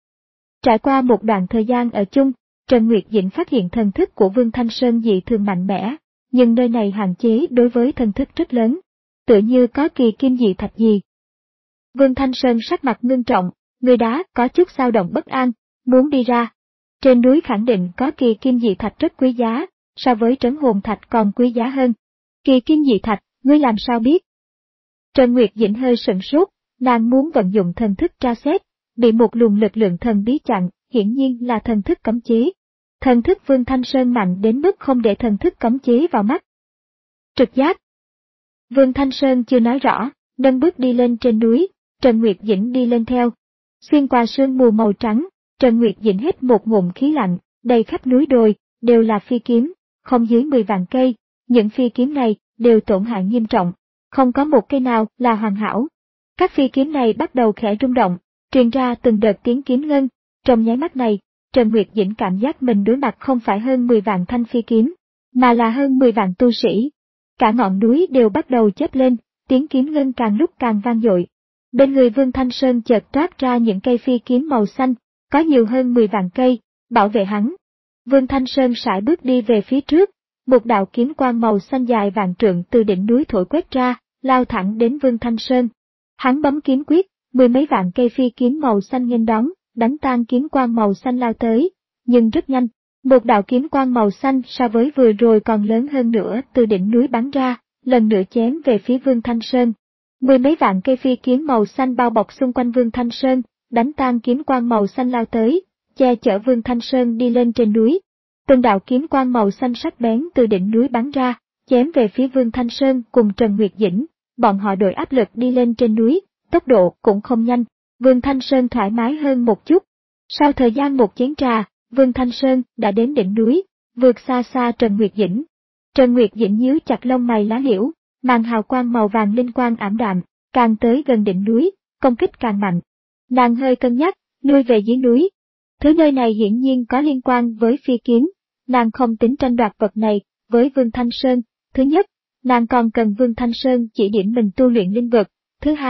Trải qua một đoạn thời gian ở chung, Trần Nguyệt Dĩnh phát hiện thần thức của Vương Thanh Sơn dị thường mạnh mẽ, nhưng nơi này hạn chế đối với thần thức rất lớn, tựa như có kỳ kim dị thạch gì. Vương Thanh Sơn sắc mặt ngưng trọng, người đá có chút dao động bất an, muốn đi ra. Trên núi khẳng định có kỳ kim dị thạch rất quý giá, so với trấn hồn thạch còn quý giá hơn. Kỳ kim dị thạch, ngươi làm sao biết? Trần Nguyệt Dĩnh hơi sửng sốt, nàng muốn vận dụng thần thức tra xét, bị một luồng lực lượng thần bí chặn, hiển nhiên là thần thức cấm chế. Thần thức Vương Thanh Sơn mạnh đến mức không để thần thức cấm chế vào mắt. Trực giác. Vương Thanh Sơn chưa nói rõ, nâng bước đi lên trên núi, Trần Nguyệt Dĩnh đi lên theo. Xuyên qua sương mù màu trắng, Trần Nguyệt Dĩnh hít một ngụm khí lạnh, đầy khắp núi đồi, đều là phi kiếm, không dưới mười vạn cây, những phi kiếm này đều tổn hại nghiêm trọng, không có một cây nào là hoàn hảo. Các phi kiếm này bắt đầu khẽ rung động, truyền ra từng đợt tiếng kiếm ngân, trong nháy mắt này, Trần Nguyệt Dĩnh cảm giác mình đối mặt không phải hơn mười vạn thanh phi kiếm, mà là hơn mười vạn tu sĩ. Cả ngọn núi đều bắt đầu chớp lên, tiếng kiếm ngân càng lúc càng vang dội. Bên người Vương Thanh Sơn chợt toát ra những cây phi kiếm màu xanh, có nhiều hơn mười vạn cây, bảo vệ hắn. Vương Thanh Sơn sải bước đi về phía trước, một đạo kiếm quang màu xanh dài vạn trượng từ đỉnh núi thổi quét ra, lao thẳng đến Vương Thanh Sơn. Hắn bấm kiếm quyết, mười mấy vạn cây phi kiếm màu xanh nghênh đón, đánh tan kiếm quang màu xanh lao tới, nhưng rất nhanh, một đạo kiếm quang màu xanh so với vừa rồi còn lớn hơn nữa từ đỉnh núi bắn ra, lần nữa chém về phía Vương Thanh Sơn. Mười mấy vạn cây phi kiếm màu xanh bao bọc xung quanh Vương Thanh Sơn, đánh tan kiếm quang màu xanh lao tới, che chở Vương Thanh Sơn đi lên trên núi. Từng đạo kiếm quang màu xanh sắc bén từ đỉnh núi bắn ra, chém về phía Vương Thanh Sơn cùng Trần Nguyệt Dĩnh, bọn họ đội áp lực đi lên trên núi, tốc độ cũng không nhanh, Vương Thanh Sơn thoải mái hơn một chút. Sau thời gian một chén trà, Vương Thanh Sơn đã đến đỉnh núi, vượt xa xa Trần Nguyệt Dĩnh. Trần Nguyệt Dĩnh nhíu chặt lông mày lá liễu, màn hào quang màu vàng linh quang ảm đạm, càng tới gần đỉnh núi, công kích càng mạnh. Nàng hơi cân nhắc, lui về dưới núi. Thứ nơi này hiển nhiên có liên quan với phi kiếm, nàng không tính tranh đoạt vật này với Vương Thanh Sơn. Thứ nhất, nàng còn cần Vương Thanh Sơn chỉ điểm mình tu luyện linh vật. Thứ hai,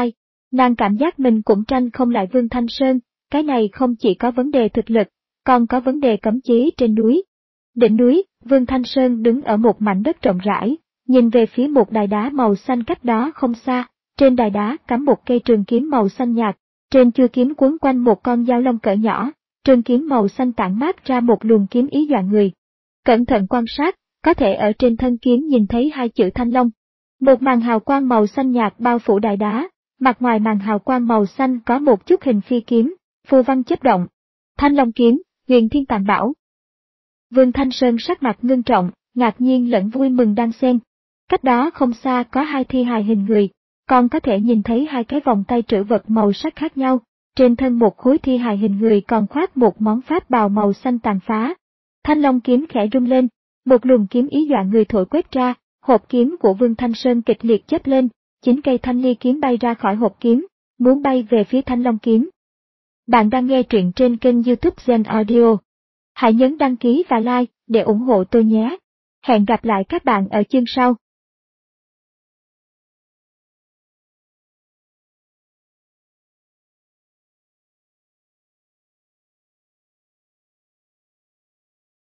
Nàng cảm giác mình cũng tranh không lại Vương Thanh Sơn, cái này không chỉ có vấn đề thực lực, còn có vấn đề cấm chế trên núi. Đỉnh núi, Vương Thanh Sơn đứng ở một mảnh đất rộng rãi, nhìn về phía một đài đá màu xanh cách đó không xa, trên đài đá cắm một cây trường kiếm màu xanh nhạt, trên chuôi kiếm quấn quanh một con dao long cỡ nhỏ, trường kiếm màu xanh tản mát ra một luồng kiếm ý dọa người. Cẩn thận quan sát, có thể ở trên thân kiếm nhìn thấy hai chữ Thanh Long. Một màn hào quang màu xanh nhạt bao phủ đài đá, mặt ngoài màn hào quang màu xanh có một chút hình phi kiếm, phù văn chớp động. Thanh Long kiếm, Huyền Thiên Tàng Bảo. Vương Thanh Sơn sắc mặt ngưng trọng, ngạc nhiên lẫn vui mừng đang xen. Cách đó không xa có hai thi hài hình người, còn có thể nhìn thấy hai cái vòng tay trữ vật màu sắc khác nhau, trên thân một khối thi hài hình người còn khoác một món pháp bào màu xanh tàn phá. Thanh Long kiếm khẽ rung lên, một luồng kiếm ý dọa người thổi quét ra, hộp kiếm của Vương Thanh Sơn kịch liệt chớp lên, chín cây thanh ly kiếm bay ra khỏi hộp kiếm, muốn bay về phía Thanh Long kiếm. Bạn đang nghe truyện trên kênh YouTube Zen Audio. Hãy nhấn đăng ký và like để ủng hộ tôi nhé. Hẹn gặp lại các bạn ở chương sau.